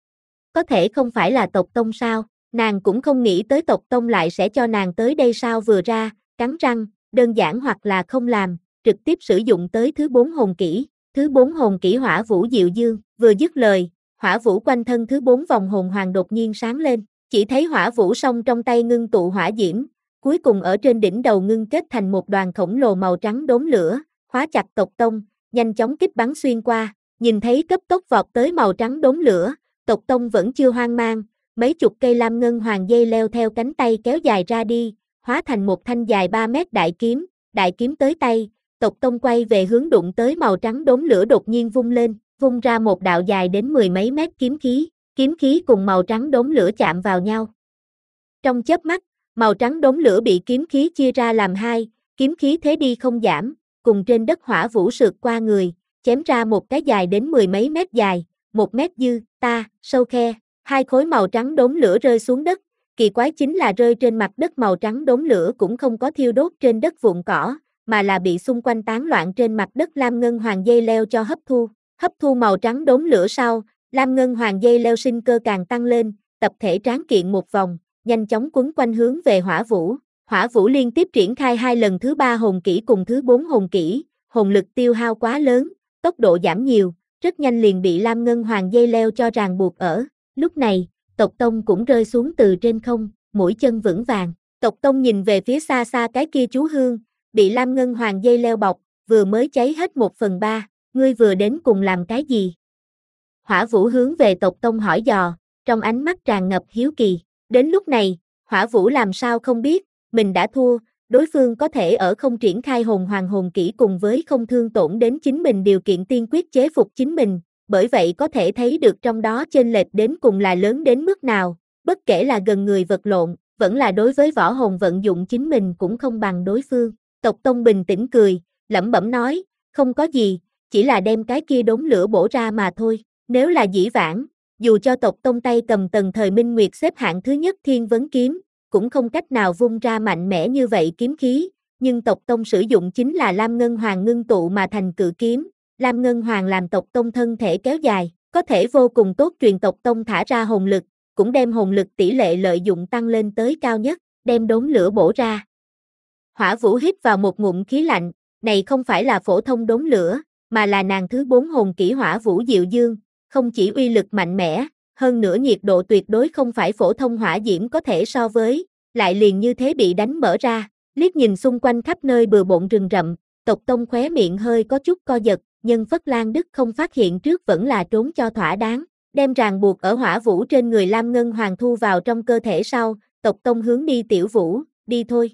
Có thể không phải là tộc tông sao, nàng cũng không nghĩ tới tộc tông lại sẽ cho nàng tới đây sao vừa ra, cắn răng, đơn giản hoặc là không làm, trực tiếp sử dụng tới thứ bốn hồn kỹ, thứ bốn hồn kỹ Hỏa Vũ Diệu Dương, vừa dứt lời, Hỏa Vũ quanh thân thứ bốn vòng hồn hoàng đột nhiên sáng lên, chỉ thấy Hỏa Vũ song trong tay ngưng tụ hỏa diễm, cuối cùng ở trên đỉnh đầu ngưng kết thành một đoàn khổng lồ màu trắng đốm lửa, khóa chặt tộc tông, nhanh chóng kích bắn xuyên qua, nhìn thấy cấp tốc vọt tới màu trắng đốm lửa, tộc tông vẫn chưa hoang mang, mấy chục cây lam ngân hoàng dây leo theo cánh tay kéo dài ra đi, hóa thành một thanh dài ba mét đại kiếm, đại kiếm tới tay, tộc tông quay về hướng đụng tới màu trắng đốm lửa đột nhiên vung lên, vung ra một đạo dài đến mười mấy mét kiếm khí, kiếm khí cùng màu trắng đốm lửa chạm vào nhau. Trong chớp mắt, màu trắng đốm lửa bị kiếm khí chia ra làm hai, kiếm khí thế đi không giảm, cùng trên đất Hỏa Vũ sượt qua người, chém ra một cái dài đến mười mấy mét dài, một mét dư, ta, sâu khe, hai khối màu trắng đốm lửa rơi xuống đất, kỳ quái chính là rơi trên mặt đất màu trắng đốm lửa cũng không có thiêu đốt trên đất vụn cỏ, mà là bị xung quanh tán loạn trên mặt đất lam ngân hoàng dây leo cho hấp thu, hấp thu màu trắng đốm lửa sau, lam ngân hoàng dây leo sinh cơ càng tăng lên, tập thể tráng kiện một vòng, nhanh chóng quấn quanh hướng về Hỏa Vũ. Hỏa Vũ liên tiếp triển khai hai lần thứ ba hồn kỹ cùng thứ bốn hồn kỹ, hồn lực tiêu hao quá lớn, tốc độ giảm nhiều, rất nhanh liền bị lam ngân hoàng dây leo cho ràng buộc ở. Lúc này, tộc tông cũng rơi xuống từ trên không, mũi chân vững vàng. Tộc tông nhìn về phía xa xa cái kia chú hương, bị lam ngân hoàng dây leo bọc, vừa mới cháy hết một phần ba, ngươi vừa đến cùng làm cái gì? Hỏa Vũ hướng về tộc tông hỏi dò, trong ánh mắt tràn ngập hiếu kỳ. Đến lúc này, Hỏa Vũ làm sao không biết, mình đã thua, đối phương có thể ở không triển khai hồn hoàng hồn kỹ cùng với không thương tổn đến chính mình điều kiện tiên quyết chế phục chính mình, bởi vậy có thể thấy được trong đó chênh lệch đến cùng là lớn đến mức nào, bất kể là gần người vật lộn, vẫn là đối với võ hồn vận dụng chính mình cũng không bằng đối phương. Tộc Tông bình tĩnh cười, lẩm bẩm nói, không có gì, chỉ là đem cái kia đốm lửa bổ ra mà thôi, nếu là dĩ vãng, dù cho tộc Tông tay cầm tầng thời Minh Nguyệt xếp hạng thứ nhất Thiên Vấn Kiếm, cũng không cách nào vung ra mạnh mẽ như vậy kiếm khí, nhưng tộc Tông sử dụng chính là Lam Ngân Hoàng ngưng tụ mà thành cự kiếm, Lam Ngân Hoàng làm tộc Tông thân thể kéo dài, có thể vô cùng tốt truyền tộc Tông thả ra hồn lực, cũng đem hồn lực tỷ lệ lợi dụng tăng lên tới cao nhất, đem đốm lửa bổ ra. Hỏa Vũ hít vào một ngụm khí lạnh, này không phải là phổ thông đốm lửa, mà là nàng thứ bốn hồn kỹ Hỏa Vũ Diệu Dương, không chỉ uy lực mạnh mẽ, hơn nữa nhiệt độ tuyệt đối không phải phổ thông hỏa diễm có thể so với, lại liền như thế bị đánh mở ra, liếc nhìn xung quanh khắp nơi bừa bộn rừng rậm, tộc Tông khóe miệng hơi có chút co giật, nhưng Phất Lan Đức không phát hiện trước vẫn là trốn cho thỏa đáng, đem ràng buộc ở Hỏa Vũ trên người Lam Ngân Hoàng thu vào trong cơ thể sau, tộc Tông hướng đi Tiểu Vũ, đi thôi.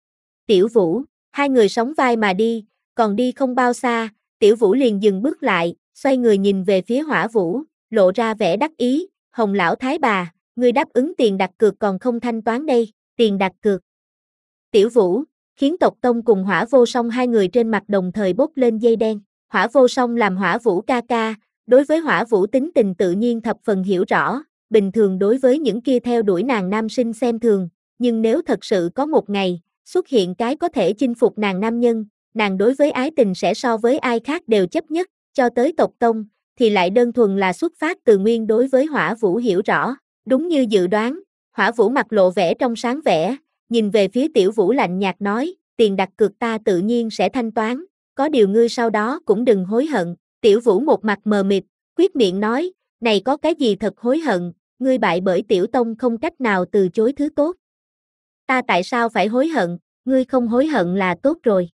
Tiểu Vũ, hai người sóng vai mà đi, còn đi không bao xa, Tiểu Vũ liền dừng bước lại, xoay người nhìn về phía Hỏa Vũ, lộ ra vẻ đắc ý, Hồng lão thái bà, ngươi đáp ứng tiền đặt cược còn không thanh toán đây, tiền đặt cược. Tiểu Vũ, khiến tộc Tông cùng Hỏa Vô Song hai người trên mặt đồng thời bốc lên dây đen, Hỏa Vô Song làm Hỏa Vũ ca ca, đối với Hỏa Vũ tính tình tự nhiên thập phần hiểu rõ, bình thường đối với những kia theo đuổi nàng nam sinh xem thường, nhưng nếu thật sự có một ngày, xuất hiện cái có thể chinh phục nàng nam nhân, nàng đối với ái tình sẽ so với ai khác đều chấp nhất, cho tới tộc Tông, thì lại đơn thuần là xuất phát từ nguyên đối với Hỏa Vũ hiểu rõ, đúng như dự đoán, Hỏa Vũ mặt lộ vẻ trong sáng vẻ, nhìn về phía Tiểu Vũ lạnh nhạt nói, tiền đặt cược ta tự nhiên sẽ thanh toán, có điều ngươi sau đó cũng đừng hối hận, Tiểu Vũ một mặt mờ mịt, quyết miệng nói, này có cái gì thật hối hận, ngươi bại bởi Tiểu Tông không cách nào từ chối thứ tốt. Ta tại sao phải hối hận, ngươi không hối hận là tốt rồi.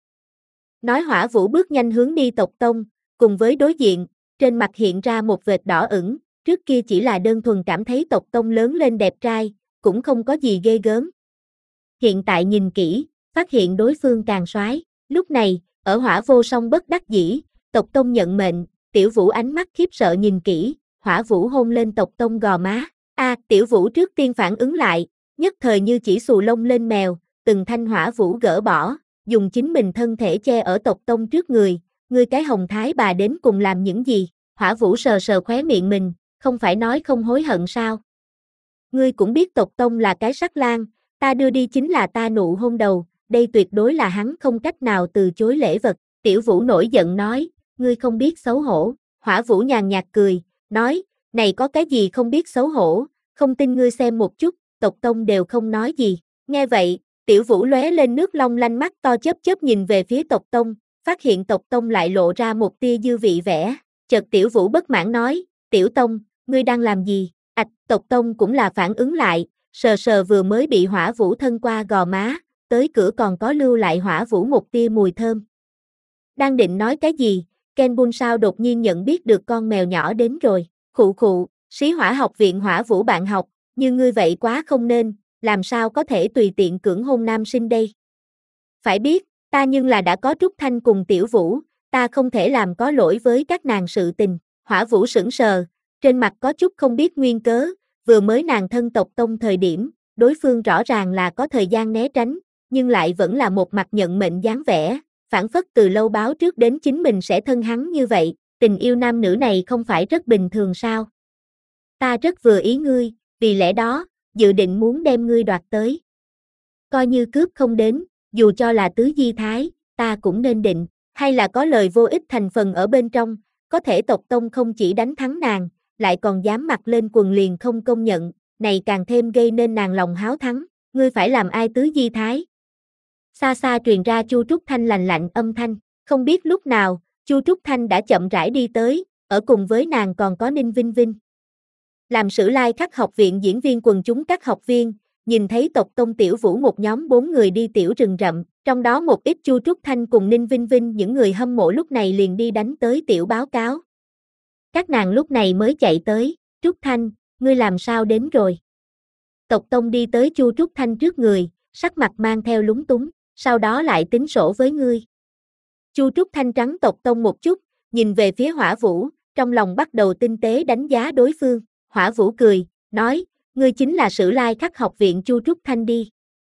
Nói Hỏa Vũ bước nhanh hướng đi tộc Tông, cùng với đối diện, trên mặt hiện ra một vệt đỏ ửng, trước kia chỉ là đơn thuần cảm thấy tộc Tông lớn lên đẹp trai, cũng không có gì ghê gớm. Hiện tại nhìn kỹ, phát hiện đối phương càng soái. Lúc này, ở Hỏa Vô Song bất đắc dĩ, tộc Tông nhận mệnh, Tiểu Vũ ánh mắt khiếp sợ nhìn kỹ, Hỏa Vũ hôn lên tộc Tông gò má. A, Tiểu Vũ trước tiên phản ứng lại, nhất thời như chỉ xù lông lên mèo, từng thanh Hỏa Vũ gỡ bỏ, dùng chính mình thân thể che ở tộc Tông trước người, ngươi cái hồng thái bà đến cùng làm những gì? Hỏa Vũ sờ sờ khóe miệng mình, không phải nói không hối hận sao? Ngươi cũng biết tộc tông là cái sắc lang, ta đưa đi chính là ta nụ hôn đầu, đây tuyệt đối là hắn không cách nào từ chối lễ vật. Tiểu Vũ nổi giận nói, ngươi không biết xấu hổ. Hỏa Vũ nhàn nhạt cười, nói, này có cái gì không biết xấu hổ, không tin ngươi xem một chút, tộc tông đều không nói gì. Nghe vậy, Tiểu Vũ lóe lên nước long lanh mắt to chớp chớp nhìn về phía tộc tông, phát hiện tộc tông lại lộ ra một tia dư vị vẻ. Chợt Tiểu Vũ bất mãn nói, Tiểu Tông, ngươi đang làm gì? Ạch, tộc tông cũng là phản ứng lại, sờ sờ vừa mới bị Hỏa Vũ thân qua gò má, tới cửa còn có lưu lại Hỏa Vũ một tia mùi thơm. Đang định nói cái gì, Ken Bun sao đột nhiên nhận biết được con mèo nhỏ đến rồi. Khụ khụ, Sĩ Hỏa học viện Hỏa Vũ bạn học, như ngươi vậy quá không nên, làm sao có thể tùy tiện cưỡng hôn nam sinh đây? Phải biết, ta nhưng là đã có Trúc Thanh cùng Tiểu Vũ, ta không thể làm có lỗi với các nàng sự tình. Hỏa Vũ sững sờ, trên mặt có chút không biết nguyên cớ, vừa mới nàng thân tộc tông thời điểm, đối phương rõ ràng là có thời gian né tránh, nhưng lại vẫn là một mặt nhận mệnh dáng vẻ, phản phất từ lâu báo trước đến chính mình sẽ thân hắn như vậy, tình yêu nam nữ này không phải rất bình thường sao? Ta rất vừa ý ngươi, vì lẽ đó, dự định muốn đem ngươi đoạt tới. Coi như cướp không đến, dù cho là tứ di thái, ta cũng nên định, hay là có lời vô ích thành phần ở bên trong, có thể tộc tông không chỉ đánh thắng nàng, lại còn dám mặc lên quần liền không công nhận, này càng thêm gây nên nàng lòng háo thắng, ngươi phải làm ai tứ di thái? Xa xa truyền ra Chu Trúc Thanh lành lạnh âm thanh, không biết lúc nào, Chu Trúc Thanh đã chậm rãi đi tới, ở cùng với nàng còn có Ninh Vinh Vinh. Làm Sử Lai Khắc học viện diễn viên quần chúng các học viên, nhìn thấy tộc tông Tiểu Vũ một nhóm bốn người đi tiểu rừng rậm, trong đó một ít Chu Trúc Thanh cùng Ninh Vinh Vinh những người hâm mộ lúc này liền đi đánh tới tiểu báo cáo. Các nàng lúc này mới chạy tới, Trúc Thanh, ngươi làm sao đến rồi? Tộc tông đi tới Chu Trúc Thanh trước người, sắc mặt mang theo lúng túng, sau đó lại tính sổ với ngươi. Chu Trúc Thanh trắng tộc tông một chút, nhìn về phía Hỏa Vũ, trong lòng bắt đầu tinh tế đánh giá đối phương. Hỏa Vũ cười, nói, ngươi chính là Sử Lai Khắc học viện Chu Trúc Thanh đi.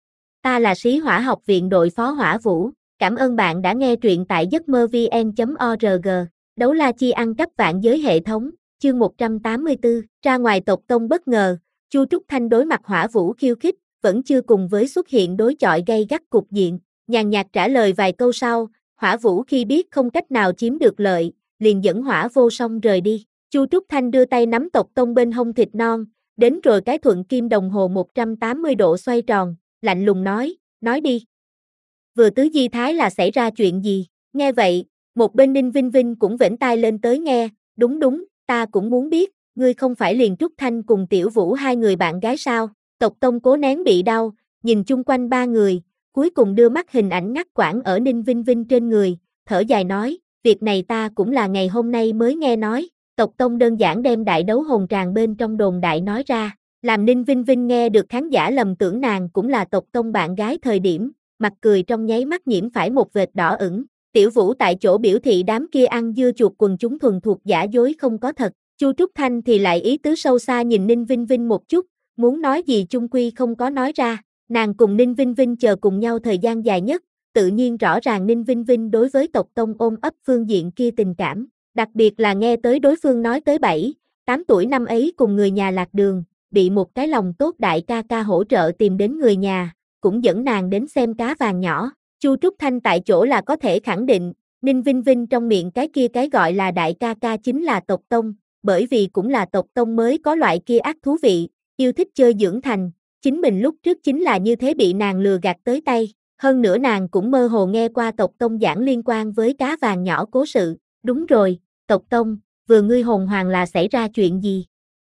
Ta là Sĩ Hỏa học viện đội phó Hỏa Vũ, cảm ơn bạn đã nghe truyện tại giấc mơ vn chấm org. Đấu la chi ăn cắp vạn giới hệ thống, chương một trăm tám mươi tư, ra ngoài tộc tông bất ngờ, Chu Trúc Thanh đối mặt Hỏa Vũ khiêu khích, vẫn chưa cùng với xuất hiện đối chọi gay gắt cục diện, nhàn nhạt trả lời vài câu sau, Hỏa Vũ khi biết không cách nào chiếm được lợi, liền dẫn Hỏa Vô Song rời đi. Chu Trúc Thanh đưa tay nắm tộc tông bên hông thịt non, đến rồi cái thuận kim đồng hồ một trăm tám mươi độ xoay tròn, lạnh lùng nói, nói đi. Vừa tứ di thái là xảy ra chuyện gì? Nghe vậy, một bên Ninh Vinh Vinh cũng vểnh tai lên tới nghe, đúng đúng, ta cũng muốn biết, ngươi không phải liền Trúc Thanh cùng Tiểu Vũ hai người bạn gái sao? Tộc tông cố nén bị đau, nhìn chung quanh ba người, cuối cùng đưa mắt hình ảnh ngắt quãng ở Ninh Vinh Vinh trên người, thở dài nói, việc này ta cũng là ngày hôm nay mới nghe nói. Tộc tông đơn giản đem đại đấu hồn tràng bên trong đồn đại nói ra, làm Ninh Vinh Vinh nghe được khán giả lầm tưởng nàng cũng là tộc tông bạn gái thời điểm, mặt cười trong nháy mắt nhiễm phải một vệt đỏ ửng. Tiểu Vũ tại chỗ biểu thị đám kia ăn dưa chuột quần chúng thuần thuộc giả dối không có thật, Chu Trúc Thanh thì lại ý tứ sâu xa nhìn Ninh Vinh Vinh một chút, muốn nói gì chung quy không có nói ra, nàng cùng Ninh Vinh Vinh chờ cùng nhau thời gian dài nhất, tự nhiên rõ ràng Ninh Vinh Vinh đối với tộc tông ôm ấp phương diện kia tình cảm. Đặc biệt là nghe tới đối phương nói tới bảy, tám tuổi năm ấy cùng người nhà lạc đường, bị một cái lòng tốt đại ca ca hỗ trợ tìm đến người nhà, cũng dẫn nàng đến xem cá vàng nhỏ. Chu Trúc Thanh tại chỗ là có thể khẳng định, Ninh Vinh Vinh trong miệng cái kia cái gọi là đại ca ca chính là tộc tông, bởi vì cũng là tộc tông mới có loại kia ác thú vị, yêu thích chơi dưỡng thành, chính mình lúc trước chính là như thế bị nàng lừa gạt tới tay, hơn nữa nàng cũng mơ hồ nghe qua tộc tông giảng liên quan với cá vàng nhỏ cố sự. Đúng rồi, tộc tông, vừa ngươi hồn hoàng là xảy ra chuyện gì?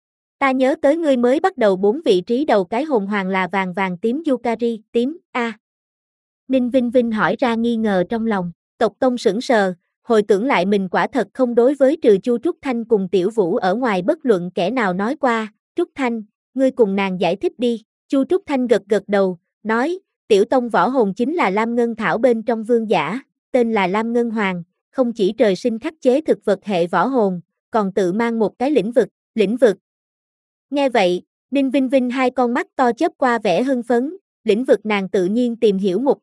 Ta nhớ tới ngươi mới bắt đầu bốn vị trí đầu cái hồn hoàng là vàng vàng tím Yukari, tím, a. À. Ninh Vinh Vinh hỏi ra nghi ngờ trong lòng, tộc tông sững sờ, hồi tưởng lại mình quả thật không đối với trừ Chu Trúc Thanh cùng Tiểu Vũ ở ngoài bất luận kẻ nào nói qua, Trúc Thanh, ngươi cùng nàng giải thích đi, Chu Trúc Thanh gật gật đầu, nói, Tiểu Tông võ hồn chính là Lam Ngân Thảo bên trong vương giả, tên là Lam Ngân Hoàng. Không chỉ trời sinh khắc chế thực vật hệ võ hồn, còn tự mang một cái lĩnh vực, lĩnh vực. Nghe vậy, Ninh Vinh Vinh hai con mắt to chớp qua vẻ hưng phấn, lĩnh vực nàng tự nhiên tìm hiểu một chút,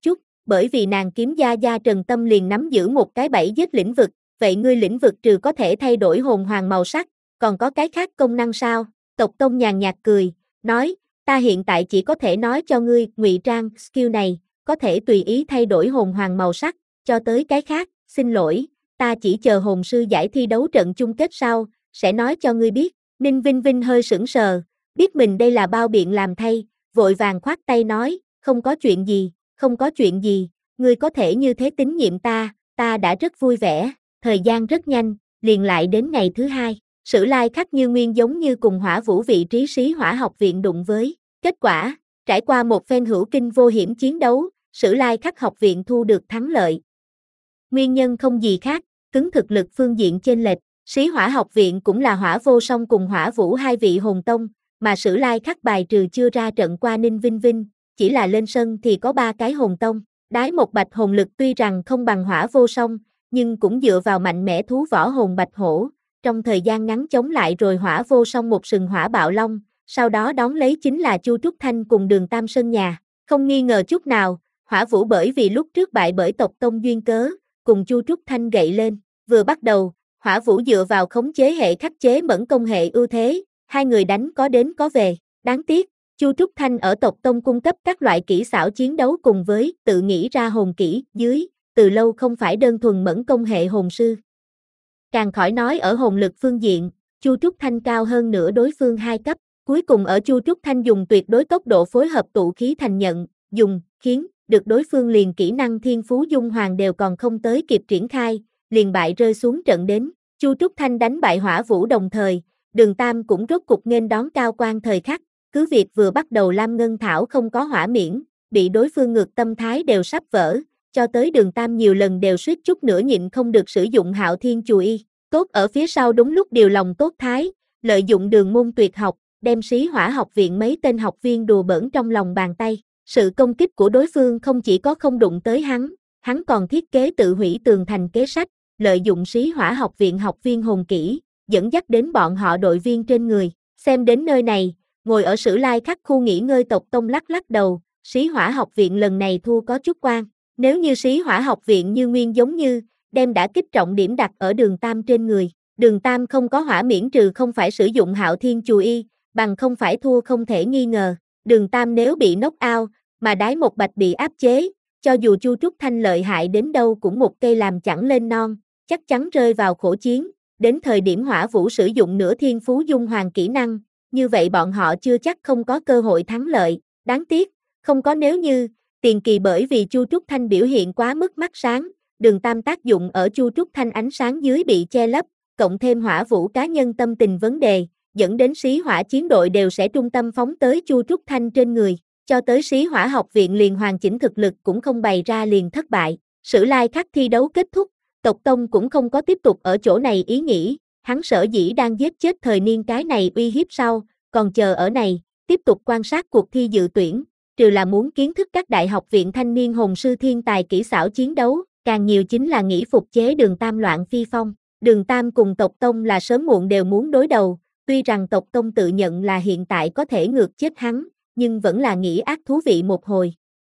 bởi vì nàng kiếm gia gia Trần Tâm liền nắm giữ một cái bẫy giết lĩnh vực, vậy ngươi lĩnh vực trừ có thể thay đổi hồn hoàng màu sắc, còn có cái khác công năng sao? Tộc Tông nhàn nhạt cười, nói, ta hiện tại chỉ có thể nói cho ngươi, ngụy trang skill này, có thể tùy ý thay đổi hồn hoàng màu sắc, cho tới cái khác, xin lỗi, ta chỉ chờ hồn sư giải thi đấu trận chung kết sau, sẽ nói cho ngươi biết. Ninh Vinh Vinh hơi sững sờ, biết mình đây là bao biện làm thay, vội vàng khoát tay nói, không có chuyện gì, không có chuyện gì, ngươi có thể như thế tín nhiệm ta, ta đã rất vui vẻ. Thời gian rất nhanh, liền lại đến ngày thứ hai, Sử Lai Khắc như nguyên giống như cùng Hỏa Vũ vị trí Sĩ Hỏa học viện đụng với. Kết quả, trải qua một phen hữu kinh vô hiểm chiến đấu, Sử Lai Khắc học viện thu được thắng lợi. Nguyên nhân không gì khác, cứng thực lực phương diện chênh lệch, Sĩ Hỏa học viện cũng là Hỏa Vô Song cùng Hỏa Vũ hai vị hồn tông, mà Sử Lai Khắc bài trừ chưa ra trận qua Ninh Vinh Vinh, chỉ là lên sân thì có ba cái hồn tông. Đái một bạch hồn lực tuy rằng không bằng Hỏa Vô Song, nhưng cũng dựa vào mạnh mẽ thú võ hồn bạch hổ, trong thời gian ngắn chống lại rồi Hỏa Vô Song một sừng hỏa bạo long, sau đó đón lấy chính là Chu Trúc Thanh cùng Đường Tam sân nhà. Không nghi ngờ chút nào, Hỏa Vũ bởi vì lúc trước bại bởi tộc tông duyên cớ, cùng Chu Trúc Thanh gậy lên, vừa bắt đầu, Hỏa Vũ dựa vào khống chế hệ khắc chế mẫn công hệ ưu thế, hai người đánh có đến có về, đáng tiếc, Chu Trúc Thanh ở tộc tông cung cấp các loại kỹ xảo chiến đấu cùng với tự nghĩ ra hồn kỹ dưới, từ lâu không phải đơn thuần mẫn công hệ hồn sư. Càng khỏi nói ở hồn lực phương diện, Chu Trúc Thanh cao hơn nửa đối phương hai cấp, cuối cùng ở Chu Trúc Thanh dùng tuyệt đối tốc độ phối hợp tụ khí thành nhận, dùng, khiến, được đối phương liền kỹ năng thiên phú dung hoàng đều còn không tới kịp triển khai, liền bại rơi xuống trận đến. Chu Trúc Thanh đánh bại Hỏa Vũ đồng thời, Đường Tam cũng rốt cục nghênh đón cao quan thời khắc, cứ việc vừa bắt đầu Lam Ngân Thảo không có hỏa miễn, bị đối phương ngược tâm thái đều sắp vỡ, cho tới Đường Tam nhiều lần đều suýt chút nữa nhịn không được sử dụng Hạo Thiên Chù Y, tốt ở phía sau đúng lúc điều lòng tốt thái, lợi dụng đường môn tuyệt học, đem Sĩ Hỏa học viện mấy tên học viên đùa bỡn trong lòng bàn tay. Sự công kích của đối phương không chỉ có không đụng tới hắn, hắn còn thiết kế tự hủy tường thành kế sách, lợi dụng Sĩ Hỏa học viện học viên hồn kỹ, dẫn dắt đến bọn họ đội viên trên người. Xem đến nơi này, ngồi ở Sử Lai Khắc khu nghỉ ngơi tộc tông lắc lắc đầu, Sĩ Hỏa học viện lần này thua có chút quan. Nếu như Sĩ Hỏa học viện như nguyên giống như, đem đã kích trọng điểm đặt ở Đường Tam trên người. Đường Tam không có hỏa miễn trừ không phải sử dụng Hạo Thiên Chù Y, bằng không phải thua không thể nghi ngờ. Đường Tam nếu bị knock out, mà Đái một bạch bị áp chế, cho dù Chu Trúc Thanh lợi hại đến đâu cũng một cây làm chẳng lên non, chắc chắn rơi vào khổ chiến. Đến thời điểm Hỏa Vũ sử dụng nửa thiên phú dung hoàng kỹ năng, như vậy bọn họ chưa chắc không có cơ hội thắng lợi. Đáng tiếc, không có nếu như, tiền kỳ bởi vì Chu Trúc Thanh biểu hiện quá mức mắt sáng, Đường Tam tác dụng ở Chu Trúc Thanh ánh sáng dưới bị che lấp, cộng thêm Hỏa Vũ cá nhân tâm tình vấn đề, dẫn đến Sĩ Hỏa chiến đội đều sẽ trung tâm phóng tới Chu Trúc Thanh trên người, cho tới Sĩ Hỏa học viện liền hoàn chỉnh thực lực cũng không bày ra liền thất bại. Sử Lai Khắc thi đấu kết thúc, tộc tông cũng không có tiếp tục ở chỗ này ý nghĩ, hắn sở dĩ đang giết chết thời niên cái này uy hiếp sau, còn chờ ở này, tiếp tục quan sát cuộc thi dự tuyển, trừ là muốn kiến thức các đại học viện thanh niên hồn sư thiên tài kỹ xảo chiến đấu, càng nhiều chính là nghĩ phục chế Đường Tam loạn phi phong. Đường Tam cùng tộc tông là sớm muộn đều muốn đối đầu, tuy rằng tộc tông tự nhận là hiện tại có thể ngược chết hắn, nhưng vẫn là nghĩ ác thú vị một hồi.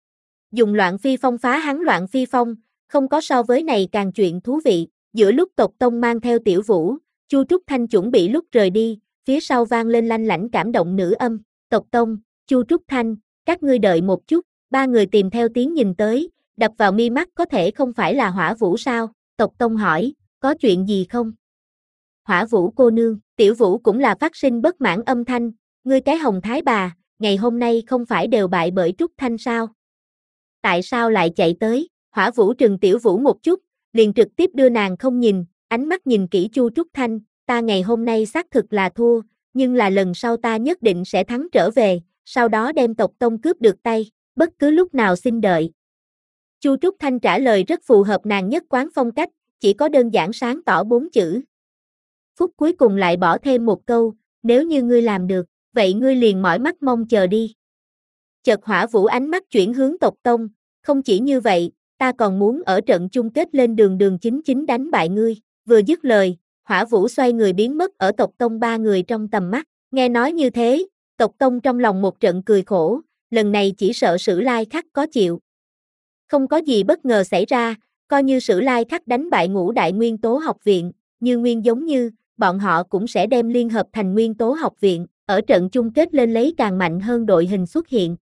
Dùng loạn phi phong phá hắn loạn phi phong, không có so với này càng chuyện thú vị. Giữa lúc tộc tông mang theo Tiểu Vũ, Chu Trúc Thanh chuẩn bị lúc rời đi, phía sau vang lên lanh lảnh cảm động nữ âm, tộc tông, Chu Trúc Thanh, các ngươi đợi một chút. Ba người tìm theo tiếng nhìn tới, đập vào mi mắt có thể không phải là Hỏa Vũ sao? Tộc tông hỏi, có chuyện gì không? Hỏa Vũ cô nương, Tiểu Vũ cũng là phát sinh bất mãn âm thanh, ngươi cái hồng thái bà, ngày hôm nay không phải đều bại bởi Trúc Thanh sao? Tại sao lại chạy tới? Hỏa Vũ trừng Tiểu Vũ một chút, liền trực tiếp đưa nàng không nhìn, ánh mắt nhìn kỹ Chu Trúc Thanh, ta ngày hôm nay xác thực là thua, nhưng là lần sau ta nhất định sẽ thắng trở về, sau đó đem tộc tông cướp được tay, bất cứ lúc nào xin đợi. Chu Trúc Thanh trả lời rất phù hợp nàng nhất quán phong cách, chỉ có đơn giản sáng tỏ bốn chữ. Phút cuối cùng lại bỏ thêm một câu, nếu như ngươi làm được, vậy ngươi liền mỏi mắt mong chờ đi. Chợt Hỏa Vũ ánh mắt chuyển hướng tộc tông, không chỉ như vậy, ta còn muốn ở trận chung kết lên đường đường chính chính đánh bại ngươi. Vừa dứt lời, Hỏa Vũ xoay người biến mất ở tộc tông ba người trong tầm mắt, nghe nói như thế, tộc tông trong lòng một trận cười khổ, lần này chỉ sợ Sử Lai Khắc có chịu Không có gì bất ngờ xảy ra, coi như Sử Lai Khắc đánh bại ngũ đại nguyên tố học viện, như nguyên giống như, bọn họ cũng sẽ đem liên hợp thành nguyên tố học viện, ở trận chung kết lên lấy càng mạnh hơn đội hình xuất hiện.